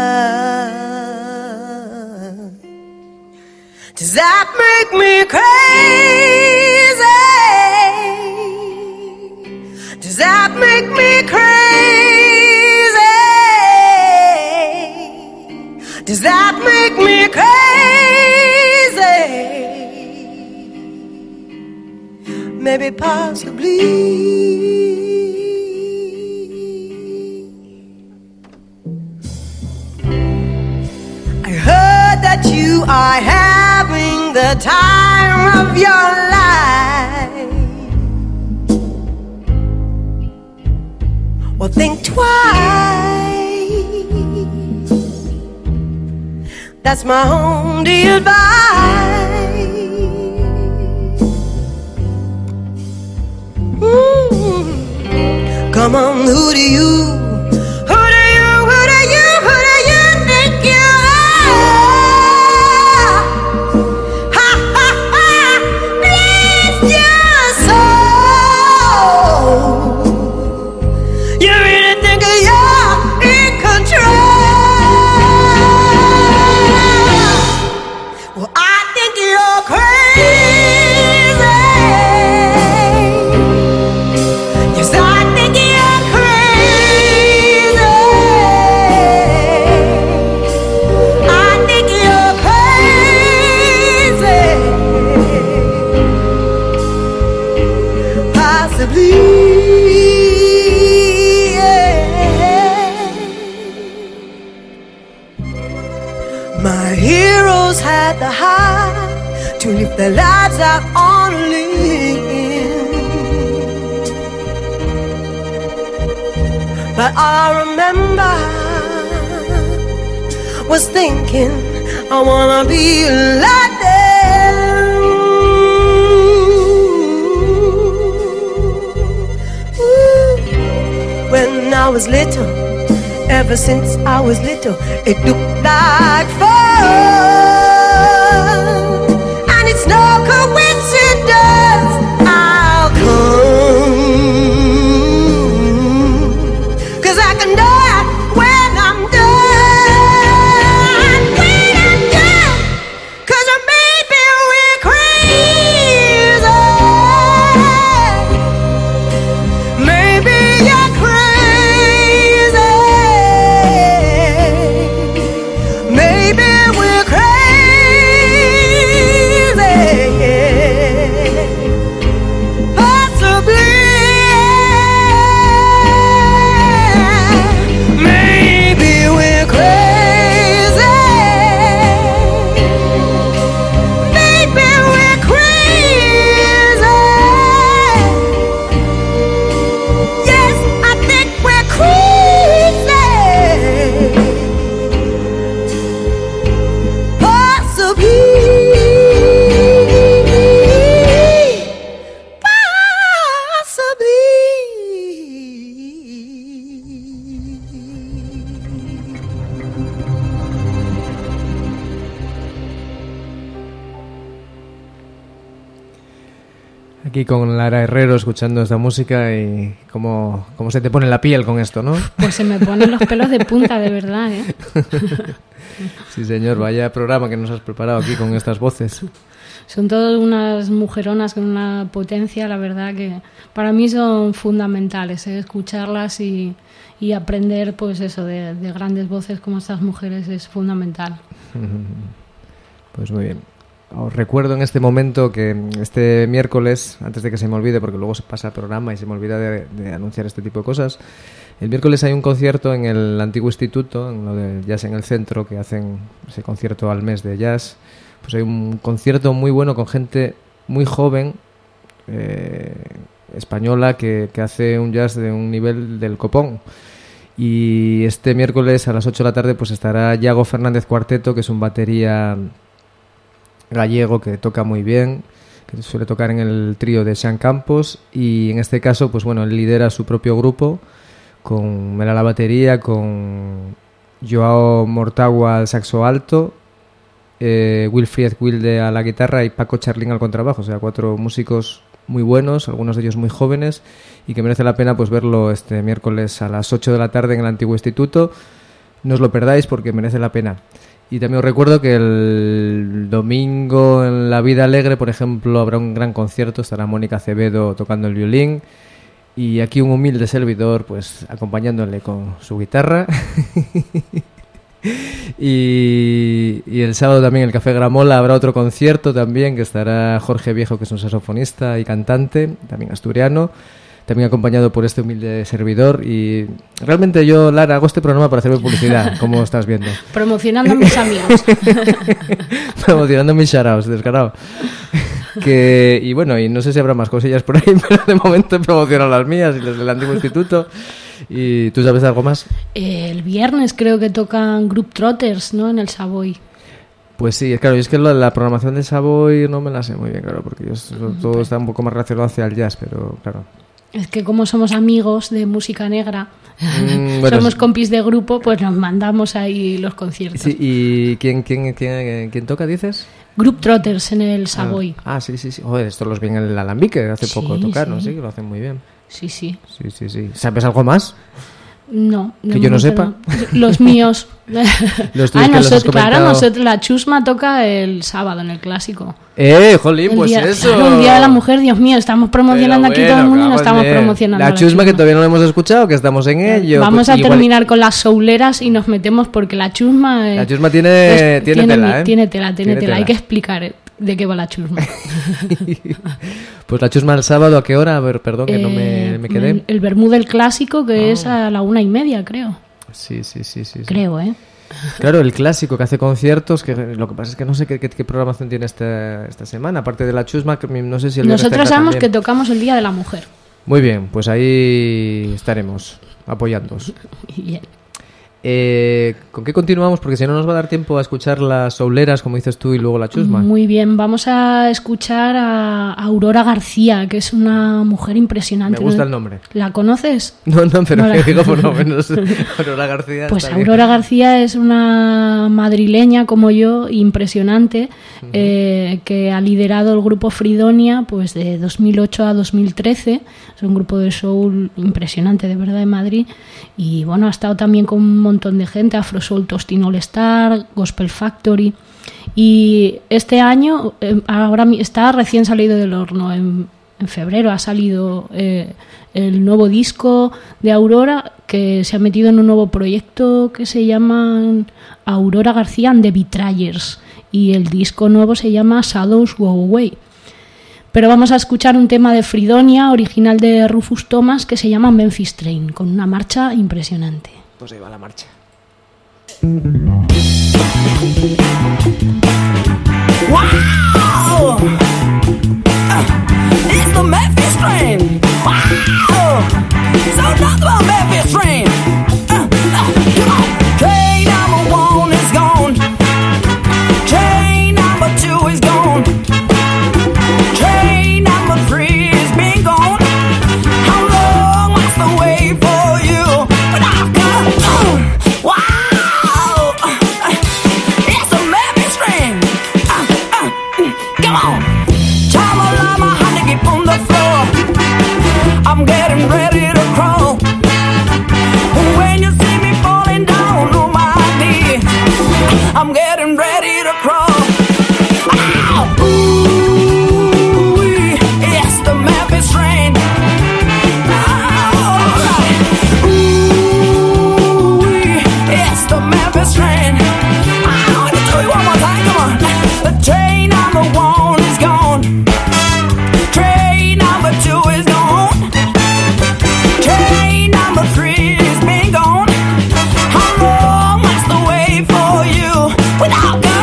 Does that make me crazy? Does that make me crazy? Does that make me crazy? Maybe possibly. I heard that you are having the time of your life. Well, think twice. That's my only advice. Come on, who do you think you are? Ha ha ha! Bless your soul. You really think you're in control? Well, I think you're crazy. Yes, I think you're crazy. I think you're crazy. Possibly. My heroes had the heart to live their lives out on a limb. But I remember was thinking I wanna be like them. Ooh. When I was little, ever since I was little, it looked like fun. Aquí con Lara Herrero escuchando esta música y cómo se te pone la piel con esto, ¿no? Pues se me ponen los pelos de punta, de verdad, ¿eh? Sí, señor, vaya programa que nos has preparado aquí con estas voces. Son todas unas mujeronas con una potencia, la verdad que para mí son fundamentales, ¿eh? Escucharlas y aprender, pues eso, de grandes voces como estas mujeres es fundamental. Pues muy bien. Os recuerdo en este momento que este miércoles, antes de que se me olvide, porque luego se pasa el programa y se me olvida de anunciar este tipo de cosas, el miércoles hay un concierto en el antiguo instituto, en lo de Jazz en el Centro, que hacen ese concierto al mes de jazz. Pues hay un concierto muy bueno con gente muy joven, española, que hace un jazz de un nivel del copón. Y este miércoles a las 8 de la tarde pues estará Iago Fernández Cuarteto, que es un batería gallego que toca muy bien, que suele tocar en el trío de Sean Campos, y en este caso pues bueno, él lidera su propio grupo con Mela a la batería, con Joao Mortagua al saxo alto, Wilfried Wilde a la guitarra y Paco Charlín al contrabajo. O sea, 4 músicos muy buenos, algunos de ellos muy jóvenes, y que merece la pena pues verlo este miércoles a las 8 de la tarde en el antiguo instituto. No os lo perdáis porque merece la pena. Y también os recuerdo que el domingo en La Vida Alegre, por ejemplo, habrá un gran concierto. Estará Mónica Acevedo tocando el violín y aquí un humilde servidor pues acompañándole con su guitarra. Y el sábado también en el Café Gramola habrá otro concierto también, que estará Jorge Viejo, que es un saxofonista y cantante, también asturiano, también acompañado por este humilde servidor. Y realmente yo, Lara, hago este programa para hacerme publicidad, como estás viendo. Promocionando a mis amigos. Promocionando mis shoutouts, descarado. Y bueno, y no sé si habrá más cosillas por ahí, pero de momento he promocionado las mías y las del antiguo instituto. ¿Y tú sabes algo más? El viernes creo que tocan Group Trotters, ¿no? En el Savoy. Pues sí, claro, y es que la programación de Savoy no me la sé muy bien, claro, porque todo está un poco más relacionado hacia el jazz, pero claro. Es que como somos amigos de música negra, bueno, somos compis de grupo, pues nos mandamos ahí los conciertos. Sí, ¿y quién toca, dices? Group Trotters en el Savoy. Sí. Joder, estos los vi en el Alambique hace poco tocaron, sí. Sí, que lo hacen muy bien. Sí. Sí. ¿Sabes algo más? No. Que yo no sepa. Los míos. Los tuyos que los has comentado. Nosotros, la Chusma toca el sábado en el Clásico. Jolín, pues eso. Claro, el Día de la Mujer, Dios mío, estamos promocionando aquí todo el mundo y no estamos promocionando la Chusma, que todavía no lo hemos escuchado, que estamos en ello. Vamos pues, a terminar con las souleras y nos metemos porque la Chusma... La Chusma tiene tela, ¿eh? Tiene tela. Hay que explicar de qué va la Chusma. Pues la Chusma el sábado, ¿a qué hora? A ver, perdón, que no me quedé. El Bermú del Clásico, que es a la 1:30, creo. Sí. Creo, ¿eh? Claro, el Clásico, que hace conciertos, que lo que pasa es que no sé qué programación tiene esta semana, aparte de la Chusma, que no sé si el Nosotros sabemos que tocamos el Día de la Mujer. Muy bien, pues ahí estaremos apoyándoos. Bien. ¿Con qué continuamos? Porque si no nos va a dar tiempo a escuchar las souleras, como dices tú, y luego la Chusma. Muy bien, vamos a escuchar a Aurora García, que es una mujer impresionante. Me gusta el nombre. ¿La conoces? No, pero me digo por lo menos. Aurora García. Pues Aurora García es una madrileña como yo, impresionante, que ha liderado el grupo Fridonia pues de 2008 a 2013. Es un grupo de soul impresionante, de verdad, de Madrid. Y bueno, ha estado también con un montón de gente, Afro Soul Tostin All Star, Gospel Factory. Y este año, ahora está recién salido del horno, en febrero ha salido el nuevo disco de Aurora, que se ha metido en un nuevo proyecto que se llama Aurora García and the Betrayers, y el disco nuevo se llama Shadows Go Away. Pero vamos a escuchar un tema de Fridonia, original de Rufus Thomas, que se llama Memphis Train, con una marcha impresionante. Pues ahí va la marcha. Wow! It's the Memphis Train! Wow! So nothing about Memphis Train! Come on! Train number 1 is gone. Train number 2 is gone. Train number 3 is been gone. How long must I wait for you? But I'll come. Wow! It's the Memphis Train! Come on! Come along, my honey, get on the floor. I'm getting ready to crawl. When you see me falling down on my knees, I'm getting ready to crawl. Ow! Ooh, yes, the Memphis rain. Ooh, yes, the Memphis rain. Let me do it one more time, come on. The train number 1 is gone. Train number 2 is gone. Train number 3 is been gone. How long must the wait for you without gun?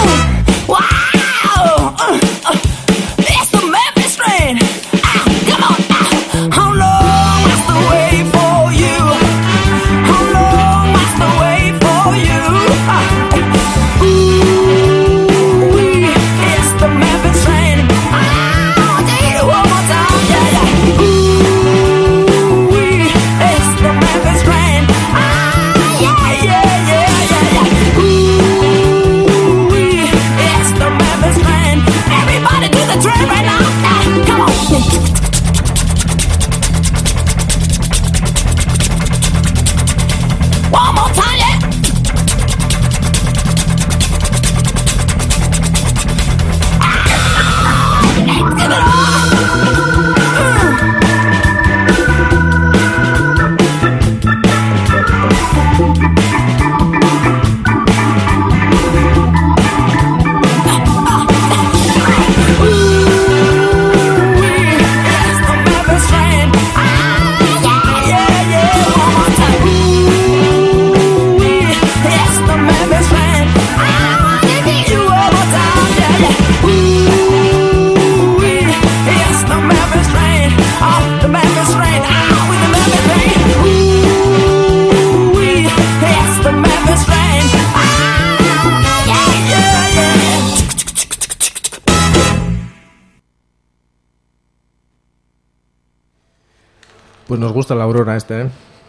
Wow! It's the Memphis train. Come on! How long must the wait for you? How long must the wait for you? Ooh, it's the Memphis train. I'll take it one more time, yeah, yeah. Ooh, it's the Memphis train. Yeah, yeah, yeah, yeah, yeah. Ooh, it's the Memphis train. Everybody do the train right now. Come on. One more time, yeah. Give it up. It's the Memphis train. Yeah, yeah, yeah. One more time. It's the Memphis train. I wanna get you one more time. Yeah, yeah. It's the Memphis train. Oh, the Memphis train. With the Memphis train. It's the Memphis train. Yeah, yeah, yeah. Pues nos gusta la Aurora ¿eh?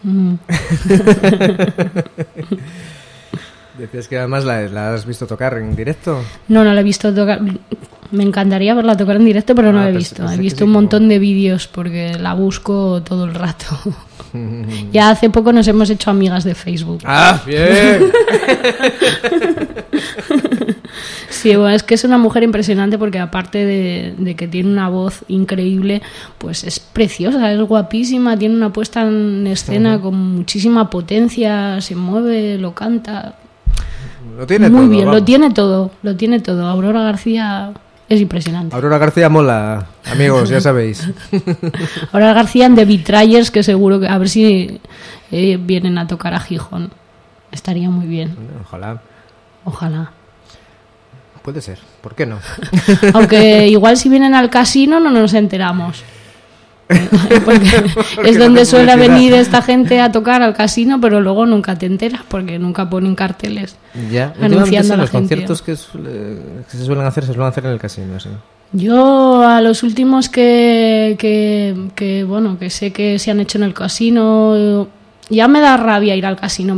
Decías que además la has visto tocar en directo. No la he visto tocar. Me encantaría verla tocar en directo, pero no la he visto. He visto un montón de vídeos porque la busco todo el rato. Ya hace poco nos hemos hecho amigas de Facebook. ¡Ah, bien! Sí, bueno, es que es una mujer impresionante porque aparte de que tiene una voz increíble, pues es preciosa, es guapísima, tiene una puesta en escena con muchísima potencia, se mueve, lo canta. Lo tiene muy todo, bien, vamos. lo tiene todo. Aurora García es impresionante. Aurora García mola, amigos, ya sabéis. Aurora García en The Betrayers, que seguro que a ver si vienen a tocar a Gijón. Estaría muy bien. Ojalá. Puede ser, ¿por qué no? Aunque igual si vienen al casino no nos enteramos. Porque es donde suele venir esta gente a tocar al casino, pero luego nunca te enteras porque nunca ponen carteles Ya, anunciando a la los gente. conciertos que se suelen hacer en el casino, sí. Yo a los últimos que sé que se han hecho en el casino, ya me da rabia ir al casino.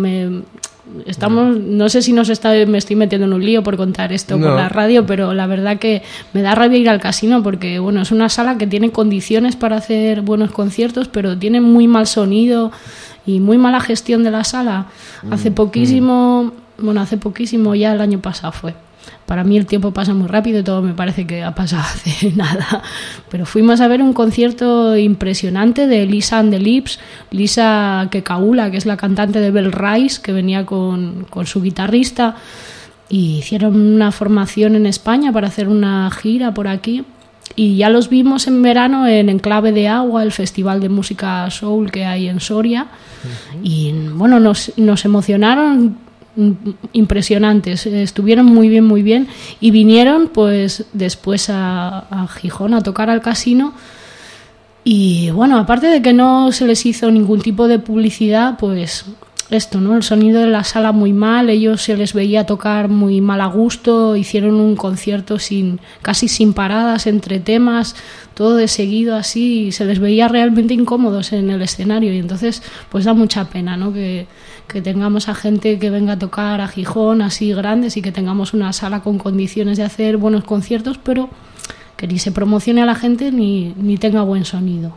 No sé si me estoy metiendo en un lío por contar esto por la radio, pero la verdad que me da rabia ir al casino porque bueno, es una sala que tiene condiciones para hacer buenos conciertos, pero tiene muy mal sonido y muy mala gestión de la sala. Hace poquísimo, ya el año pasado fue. Para mí el tiempo pasa muy rápido y todo me parece que ha pasado hace nada. Pero fuimos a ver un concierto impresionante de Lisa and the Lips, Lisa Kekaula, que es la cantante de Bell Rice, que venía con su guitarrista, y hicieron una formación en España para hacer una gira por aquí. Y ya los vimos en verano en Enclave de Agua, el festival de música soul que hay en Soria. Y bueno, nos emocionaron, impresionantes, estuvieron muy bien y vinieron pues después a Gijón a tocar al casino. Y bueno, aparte de que no se les hizo ningún tipo de publicidad, pues esto, ¿no? El sonido de la sala muy mal, ellos se les veía tocar muy mal a gusto, hicieron un concierto casi sin paradas entre temas, todo de seguido así, y se les veía realmente incómodos en el escenario, y entonces pues da mucha pena, ¿no? Que tengamos a gente que venga a tocar a Gijón así grandes y que tengamos una sala con condiciones de hacer buenos conciertos, pero que ni se promocione a la gente ni tenga buen sonido.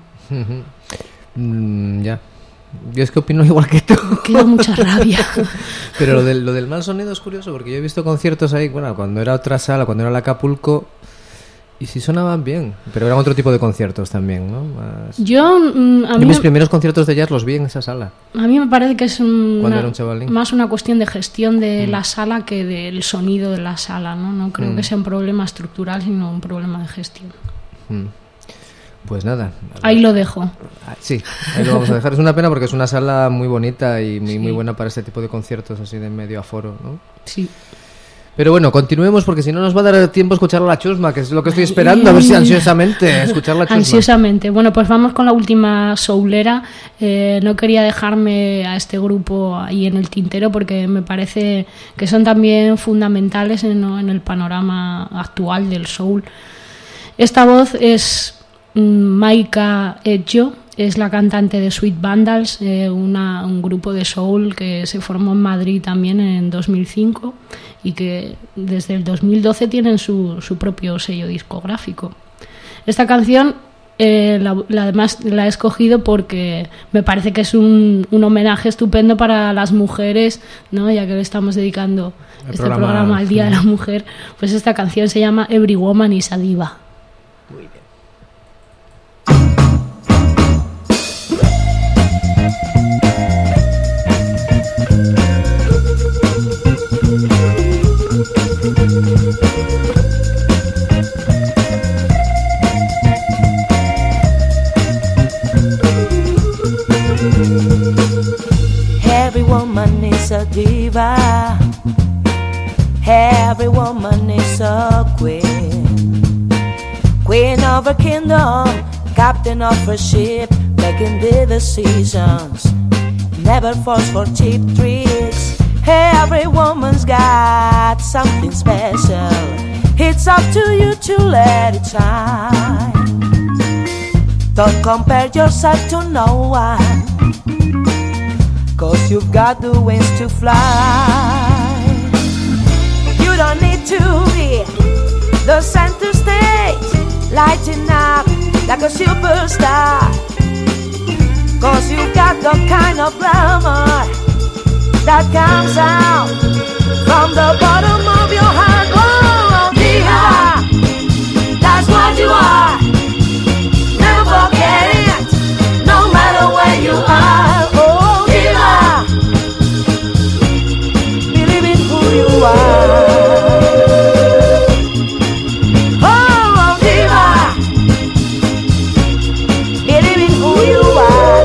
Ya. Yo es que opino igual que tú. Queda mucha rabia. Pero lo del mal sonido es curioso, porque yo he visto conciertos ahí, bueno, cuando era otra sala, cuando era el Acapulco, y sí sonaban bien, pero eran otro tipo de conciertos también, ¿no? Yo mis primeros conciertos de jazz los vi en esa sala. A mí me parece que es Cuando era un chavalín. más una cuestión de gestión de la sala que del sonido de la sala, ¿no? No creo que sea un problema estructural, sino un problema de gestión. Pues nada. Ahí lo dejo. Sí, ahí lo vamos a dejar. Es una pena porque es una sala muy bonita y muy buena para este tipo de conciertos así de medio aforo, ¿no? Sí. Pero bueno, continuemos porque si no nos va a dar tiempo a escuchar a la Chusma, que es lo que estoy esperando, a ver si ansiosamente escuchar la Chusma. Ansiosamente. Bueno, pues vamos con la última soulera. No quería dejarme a este grupo ahí en el tintero porque me parece que son también fundamentales en el panorama actual del soul. Esta voz es Maika Edjo, es la cantante de Sweet Vandals, un grupo de soul que se formó en Madrid también en 2005 y que desde el 2012 tienen su propio sello discográfico. Esta canción además la he escogido porque me parece que es un homenaje estupendo para las mujeres, ¿no? Ya que le estamos dedicando este programa al Día de la Mujer, pues esta canción se llama Every Woman is a Diva. Muy bien. Every woman is a diva. Every woman is a queen. Queen of her kingdom, captain of her ship, making the decisions. Never falls for cheap tricks. Every woman's got something special. It's up to you to let it shine. Don't compare yourself to no one, 'cause you've got the wings to fly. You don't need to be the center stage, lighting up like a superstar, 'cause you've got the kind of glamour that comes out from the bottom of your heart. Oh, diva, that's what you are. Never forget it, no matter where you are. Oh, diva, believe in who you are. Oh, diva, believe in who you are.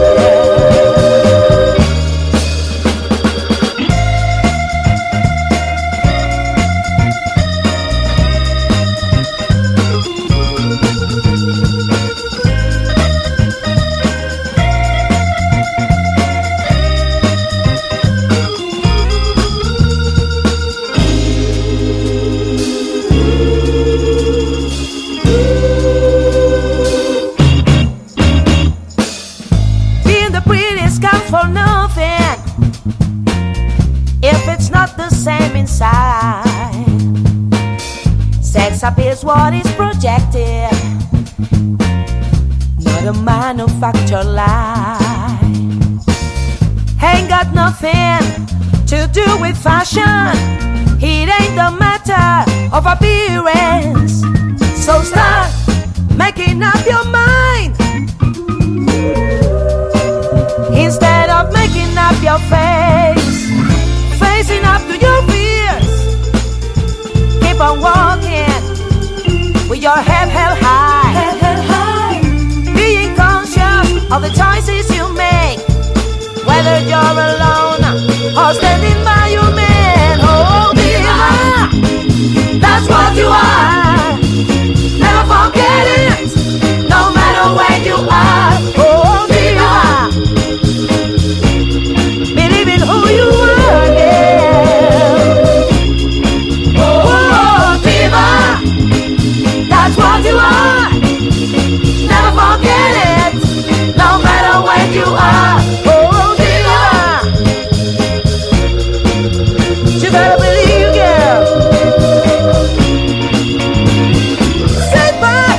Being the prettiest counts for nothing if it's not the same inside. Sex appears what is projected, not a manufactured lie. Ain't got nothing to do with fashion. It ain't a matter of appearance. So start making up your mind instead of making up your face, facing up to your fears. Keep on walking with your head held high, being conscious of the choices you make, whether you're alone or standing by your man. Oh, diva, that's what you are. Never forget it, no matter where you are. Oh, diva, believe in who you are, yeah. Oh, diva, that's what you are. Never forget it, no matter where you are. Oh, diva, you better believe, girl. Say bye.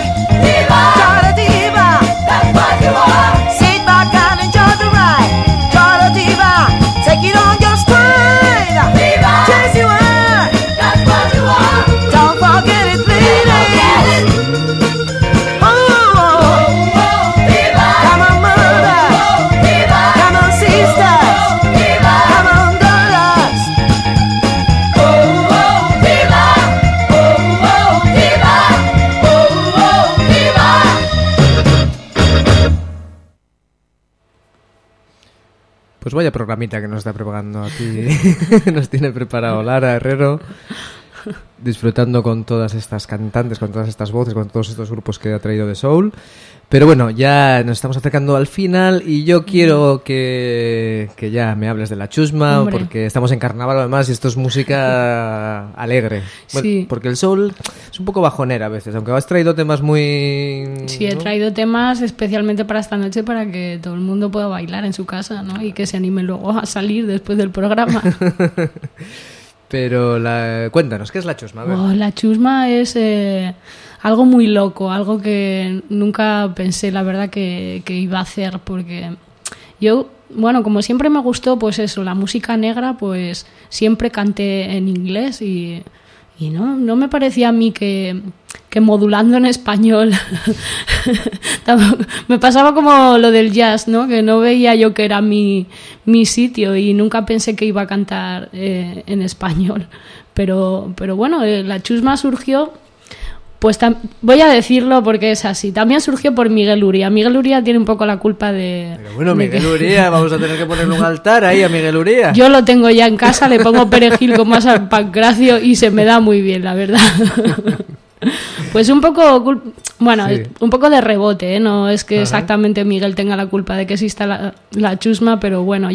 Pues vaya programita que nos está preparando aquí. Nos tiene preparado Lara Herrero, disfrutando con todas estas cantantes, con todas estas voces, con todos estos grupos que ha traído de soul. Pero bueno, ya nos estamos acercando al final y yo quiero que ya me hables de la chusma, Hombre. porque estamos en carnaval además y esto es música alegre. Bueno, Sí. porque el soul es un poco bajonera a veces, aunque has traído temas muy... Sí, he ¿no? traído temas especialmente para esta noche para que todo el mundo pueda bailar en su casa, ¿no? Y que se anime luego a salir después del programa. Pero cuéntanos, ¿qué es la chusma? A ver. Oh, la chusma es algo muy loco, algo que nunca pensé, la verdad, que iba a hacer, porque yo, bueno, como siempre me gustó, pues eso, la música negra, pues siempre canté en inglés y no me parecía a mí que modulando en español me pasaba como lo del jazz, ¿no? Que no veía yo que era mi sitio y nunca pensé que iba a cantar en español. Pero bueno, la chusma surgió, pues voy a decirlo porque es así. También surgió por Miguel Uría. Miguel Uría tiene un poco la culpa de... Pero bueno, de Miguel que- Uría, vamos a tener que ponerle un altar ahí a Miguel Uría. Yo lo tengo ya en casa, le pongo perejil con más al pancracio y se me da muy bien, la verdad. Pues un poco, bueno, Sí. un poco de rebote, ¿eh? No es que Ajá. exactamente Miguel tenga la culpa de que exista la chusma, pero bueno,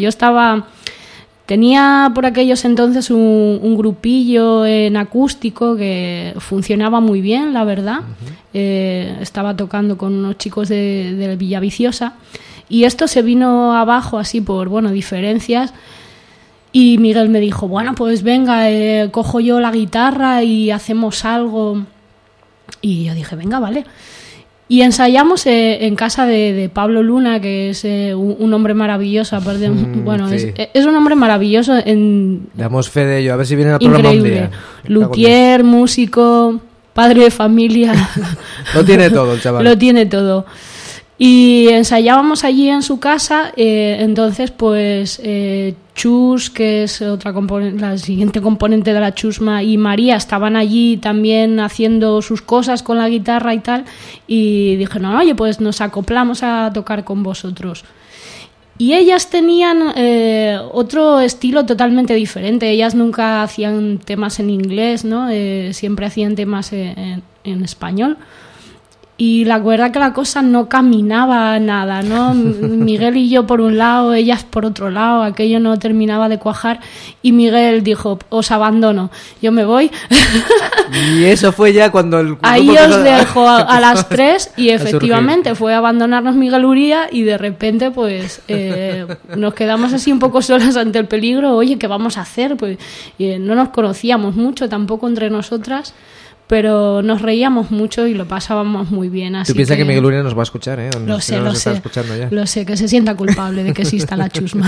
tenía por aquellos entonces un grupillo en acústico que funcionaba muy bien, la verdad. Estaba tocando con unos chicos de Villaviciosa y esto se vino abajo así por, bueno, diferencias. Y Miguel me dijo, bueno, pues venga, cojo yo la guitarra y hacemos algo. Y yo dije, venga, vale. Y ensayamos en casa de Pablo Luna, que es un hombre maravilloso. Aparte, bueno, sí. es un hombre maravilloso, Damos fe de ello, a ver si viene al programa un increíble. día. Luthier, músico, padre de familia. Lo tiene todo el chaval. Lo tiene todo. Y ensayábamos allí en su casa, entonces pues Chus, que es la siguiente componente de la chusma, y María estaban allí también haciendo sus cosas con la guitarra y tal, y dijeron, oye, pues nos acoplamos a tocar con vosotros. Y ellas tenían otro estilo totalmente diferente. Ellas nunca hacían temas en inglés, ¿no? Siempre hacían temas en español. Y la verdad que la cosa no caminaba nada, ¿no? Miguel y yo por un lado, ellas por otro lado, aquello no terminaba de cuajar. Y Miguel dijo, os abandono, yo me voy. Y eso fue ya cuando el grupo Ahí empezó os dejo a las 3 y a surgir. efectivamente fue a abandonarnos Miguel Uría y de repente pues nos quedamos así un poco solas ante el peligro. Oye, ¿qué vamos a hacer? Pues no nos conocíamos mucho tampoco entre nosotras, pero nos reíamos mucho y lo pasábamos muy bien. Así Tú piensas que Miguel Uría nos va a escuchar, ¿eh? Lo sé, Nos lo está sé. escuchando ya. Lo sé, que se sienta culpable de que exista la chusma.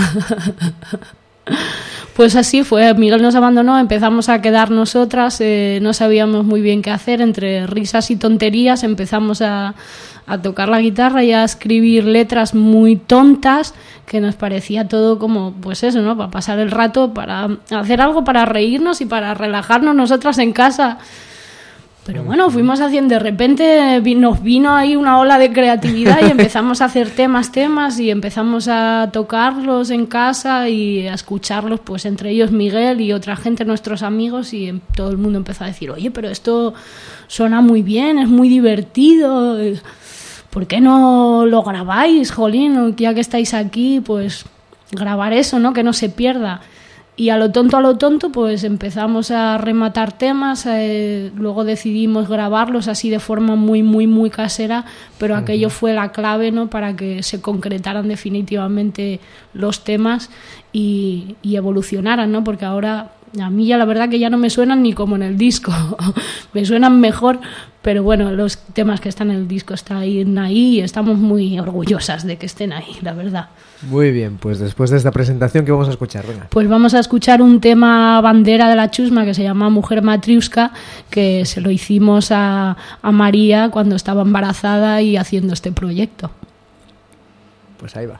Pues así fue, Miguel nos abandonó, empezamos a quedar nosotras, no sabíamos muy bien qué hacer, entre risas y tonterías empezamos a tocar la guitarra y a escribir letras muy tontas, que nos parecía todo como, pues eso, ¿no? Para pasar el rato, para hacer algo, para reírnos y para relajarnos nosotras en casa. Pero bueno, fuimos haciendo, de repente nos vino ahí una ola de creatividad y empezamos a hacer temas y empezamos a tocarlos en casa y a escucharlos, pues entre ellos Miguel y otra gente, nuestros amigos, y todo el mundo empezó a decir, oye, pero esto suena muy bien, es muy divertido, ¿por qué no lo grabáis, jolín? Ya que estáis aquí, pues grabar eso, ¿no? Que no se pierda. Y a lo tonto, pues empezamos a rematar temas, luego decidimos grabarlos así de forma muy, muy, muy casera, pero aquello fue la clave, ¿no? Para que se concretaran definitivamente los temas y evolucionaran, ¿no? Porque ahora a mí ya la verdad que ya no me suenan ni como en el disco, me suenan mejor, pero bueno, los temas que están en el disco están ahí y estamos muy orgullosas de que estén ahí, la verdad. Muy bien, pues después de esta presentación, ¿qué vamos a escuchar? Venga. Pues vamos a escuchar un tema bandera de la chusma que se llama Mujer Matriuska, que se lo hicimos a María cuando estaba embarazada y haciendo este proyecto. Pues ahí va.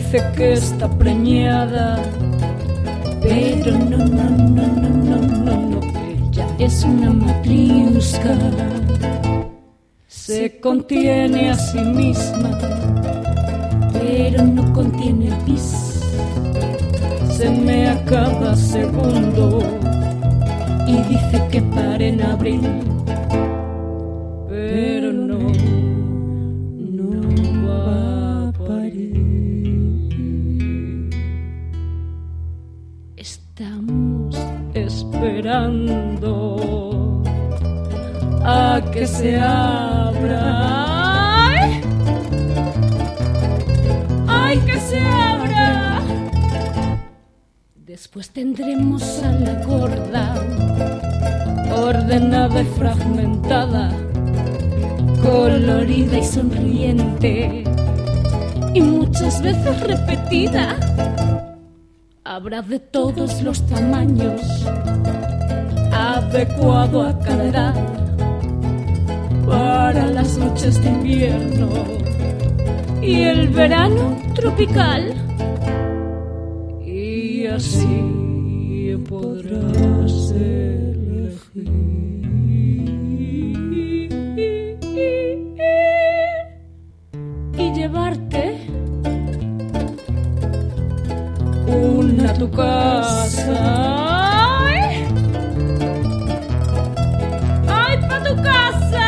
dice que está preñada, pero no, ella es una matriuska. Se contiene a sí misma, pero no contiene el pis. Se me acaba segundo y dice que pare en abril, pero no va a parir. Estamos esperando a que se abra. ¡Ay, que se abra! Después tendremos a la gorda, ordenada y fragmentada, colorida y sonriente, y muchas veces repetida. Habrá de todos los tamaños, adecuado a cada edad, para las noches de invierno y el verano tropical. Y así podrás elegir y llevarte una a tu casa. ¡Ay, pa' tu casa!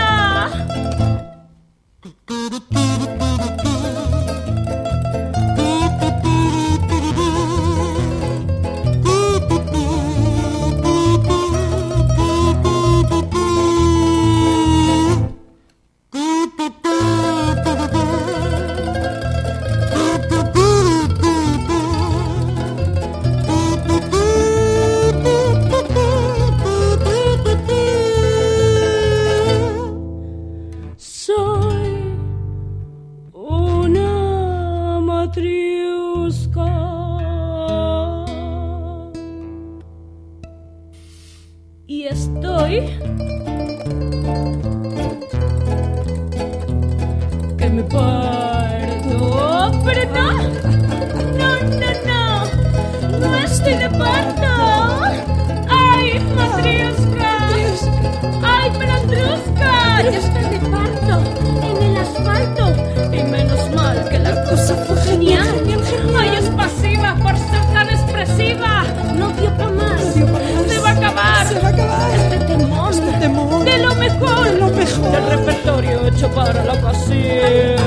Y estoy que me parto, pero no estoy de parto. Ay, matriosca, ay, Pelandrusca, ya estoy de parto en el asfalto. Y menos mal que la cosa fue genial. Ay, es pasiva por ser tan expresiva. No dio pa' más, se va a acabar este temón de lo mejor del repertorio hecho para la ocasión.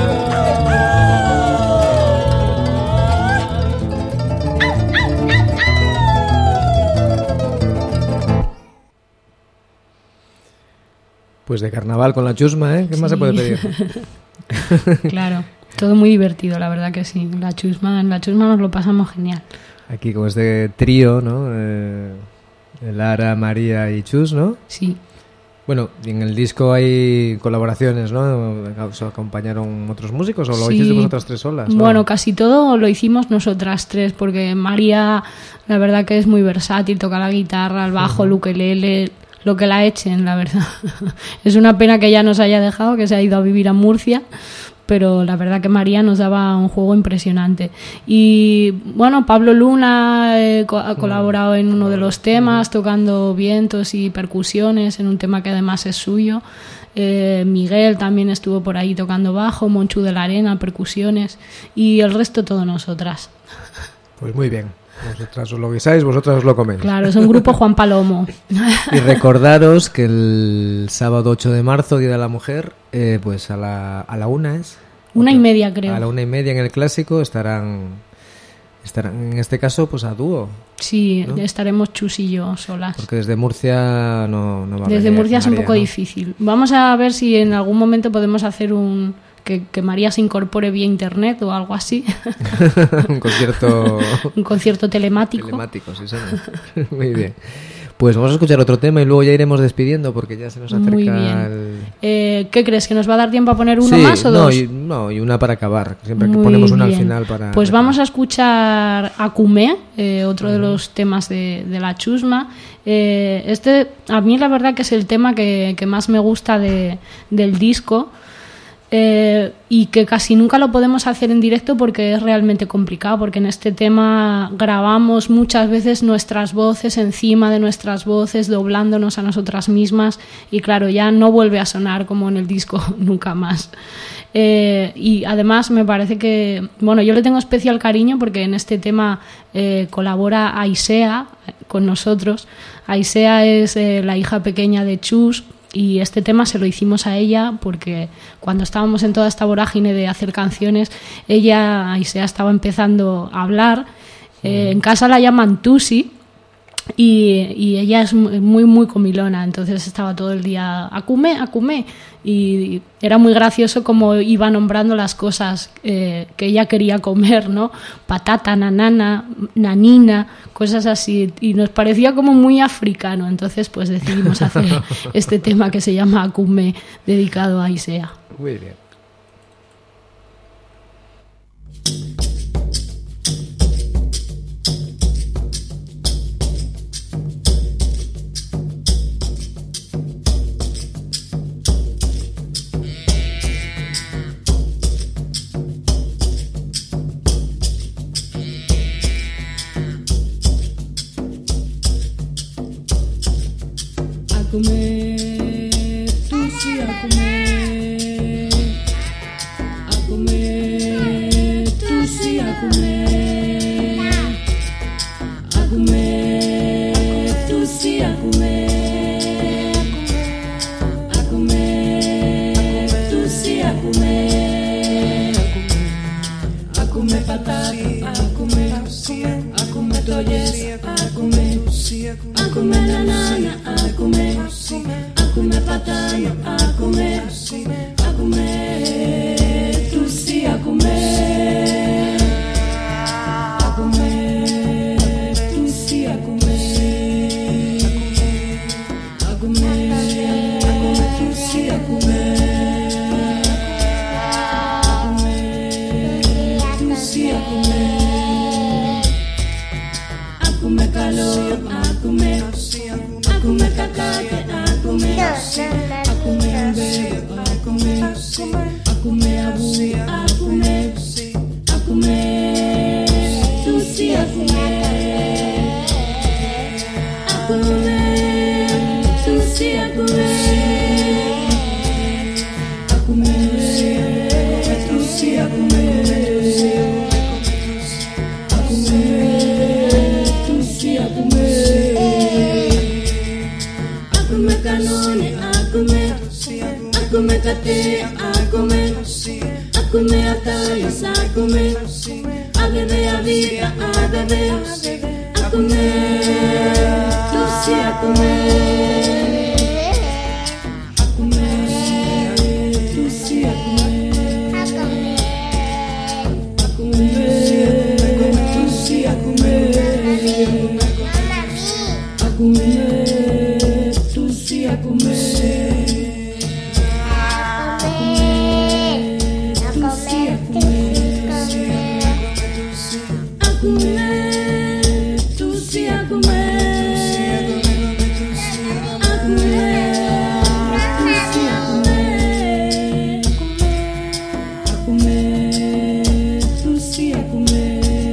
Pues de carnaval con la chusma, ¿eh? ¿Qué más se puede pedir? Claro, todo muy divertido, la verdad que sí. En la chusma nos lo pasamos genial. Aquí con este trío, ¿no? Lara, María y Chus, ¿no? Sí. Bueno, y en el disco hay colaboraciones, ¿no? ¿Os acompañaron otros músicos o lo Sí. hiciste vosotras tres solas? ¿no? Bueno, casi todo lo hicimos nosotras tres, porque María, la verdad que es muy versátil, toca la guitarra, el bajo, el ukelele, lo que la echen, la verdad. Es una pena que ella nos haya dejado, que se ha ido a vivir a Murcia, pero la verdad que María nos daba un juego impresionante. Y bueno, Pablo Luna ha colaborado en uno de los temas, tocando vientos y percusiones, en un tema que además es suyo. Miguel también estuvo por ahí tocando bajo, Monchu de la Arena, percusiones, y el resto todo nosotras. Pues muy bien. Vosotras os lo guisáis, vosotras os lo coméis. Claro, es un grupo Juan Palomo. Y recordaros que el sábado 8 de marzo, Día de la Mujer, pues a la 1 es... 1:30 creo. A la 1:30 en el Clásico estarán en este caso pues a dúo. Sí, ¿no? Estaremos Chus y yo solas. Porque desde Murcia no va a venir. Desde Murcia es un María, poco ¿no? difícil. Vamos a ver si en algún momento podemos hacer que María se incorpore vía internet o algo así. Un concierto... Un concierto telemático. Telemático, sí, señor. Muy bien. Pues vamos a escuchar otro tema y luego ya iremos despidiendo porque ya se nos acerca Muy bien. ¿Qué crees? ¿Que nos va a dar tiempo a poner uno Sí, más o dos? y una para acabar. Siempre que Muy ponemos una al bien. final para... Pues vamos a escuchar Acumé, otro de los temas de la chusma. A mí la verdad que es el tema que más me gusta del disco. y que casi nunca lo podemos hacer en directo porque es realmente complicado, porque en este tema grabamos muchas veces nuestras voces encima de nuestras voces, doblándonos a nosotras mismas, y claro, ya no vuelve a sonar como en el disco nunca más. Y además me parece que, bueno, yo le tengo especial cariño porque en este tema colabora Aisea con nosotros. Aisea es la hija pequeña de Chus, y este tema se lo hicimos a ella porque cuando estábamos en toda esta vorágine de hacer canciones, ella, Aisea, estaba empezando a hablar. En casa la llaman Tusi, y ella es muy, muy comilona, entonces estaba todo el día acumé, y era muy gracioso como iba nombrando las cosas que ella quería comer, ¿no? Patata, nanana, nanina, cosas así, y nos parecía como muy africano, entonces pues decidimos hacer este tema que se llama Acumé, dedicado a Aisea. Muy bien. Acumé, tú sí, acumé, acumé, tú sí, acumé, acumé, tú sí, acumé, acumé, tú sí, acumé, acumé patata, acumé, acumé toyes, acumé, acumé nanana, acumé, acumé patana, acumé, acumé, tú sí, acumé, acumé, tú sí, acumé, acumé, tú sí, acumé, acumé, tú sí, acumé, acumé calor, acumé, acumé cacate, acumé, acumé ambeo, acumé, acumé abu, acumé, acumé, tú sí, acumé, acumé, tú sí, acumé, acumé, tú sí, acumé, acumé, tú sí, acumé. Acumé canone, acumé, acumé cate, acumé, acumé atayas, acumé, a bebé, a vida, a bebé, acumé, tú sí, acumé, acumé, tú sí, acumé, acumé, tú sí, acumé, acumé, tú sí, acumé, tú sí, acumé, acumé, tú sí, acumé, acumé, tú sí, acumé.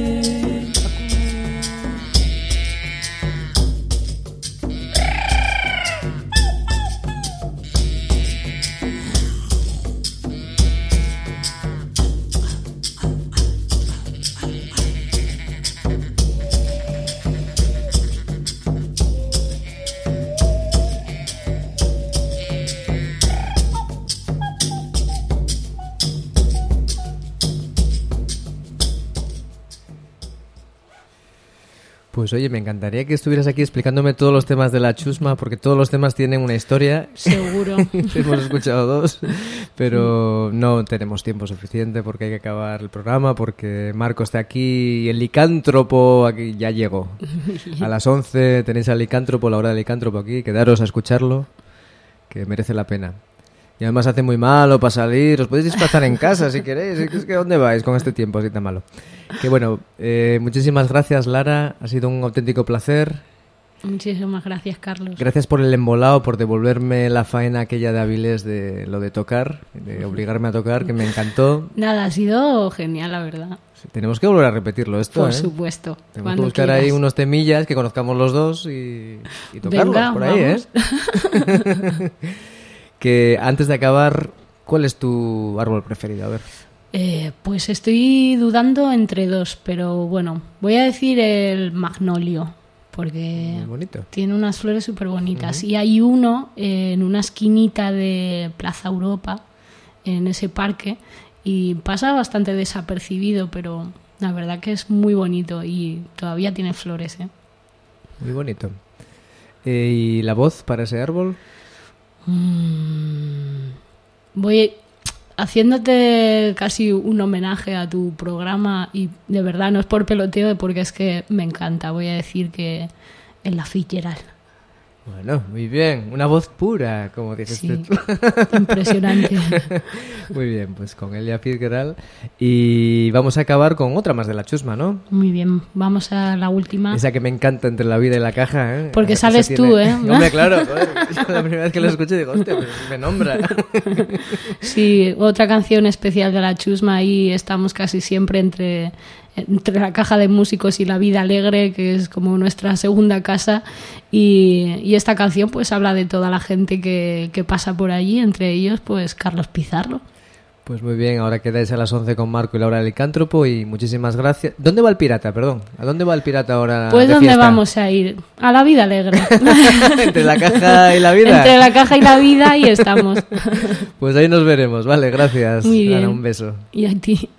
Pues oye, me encantaría que estuvieras aquí explicándome todos los temas de la chusma, porque todos los temas tienen una historia. Seguro. Hemos escuchado dos, pero no tenemos tiempo suficiente porque hay que acabar el programa, porque Marco está aquí y el licántropo aquí ya llegó. A las 11 tenéis al licántropo, la hora del licántropo aquí, quedaros a escucharlo, que merece la pena. Y además hace muy malo para salir, os podéis disfrazar en casa si queréis. Es que ¿dónde vais con este tiempo así tan malo? Que bueno, muchísimas gracias, Lara, ha sido un auténtico placer. Muchísimas gracias, Carlos. Gracias por el embolado, por devolverme la faena aquella de Avilés de lo de tocar, de obligarme a tocar, que me encantó. Nada, ha sido genial, la verdad. Sí, tenemos que volver a repetirlo esto, Por ¿eh? supuesto. Tenemos que cuando buscar quieras. ahí unos temillas que conozcamos los dos y tocarlos Venga, por ahí, vamos. ¿eh? Que antes de acabar, ¿cuál es tu árbol preferido? A ver. Pues estoy dudando entre dos, pero bueno, voy a decir el magnolio, porque Muy bonito. tiene unas flores súper bonitas. Y hay uno en una esquinita de Plaza Europa, en ese parque, y pasa bastante desapercibido, pero la verdad que es muy bonito y todavía tiene flores, ¿eh? Muy bonito. ¿Y la voz para ese árbol? Voy haciéndote casi un homenaje a tu programa y de verdad no es por peloteo, porque es que me encanta. Voy a decir que en la Fitzgerald. Bueno, muy bien. Una voz pura, como dijiste Sí, tú. impresionante. Muy bien, pues con Elia Fitzgerald. Y vamos a acabar con otra más de la chusma, ¿no? Muy bien, vamos a la última. Esa que me encanta, Entre la vida y la caja, ¿eh? Porque Esa sales tú, ¿eh? Hombre, claro. Joder. La primera vez que lo escuché digo, hostia, pues me nombra. Sí, otra canción especial de la chusma. Ahí estamos casi siempre entre la caja de músicos y la vida alegre, que es como nuestra segunda casa, y esta canción pues habla de toda la gente que pasa por allí, entre ellos pues Carlos Pizarro. Pues muy bien, ahora quedáis a las 11 con Marco y Laura Licántropo y muchísimas gracias. ¿Dónde va el pirata, perdón? ¿A dónde va el pirata ahora Pues de ¿dónde fiesta? vamos a ir? A la vida alegre. ¿Entre la caja y la vida? Entre la caja y la vida y estamos. Pues ahí nos veremos, vale, gracias. Muy bien. Ana, un beso. Y a ti.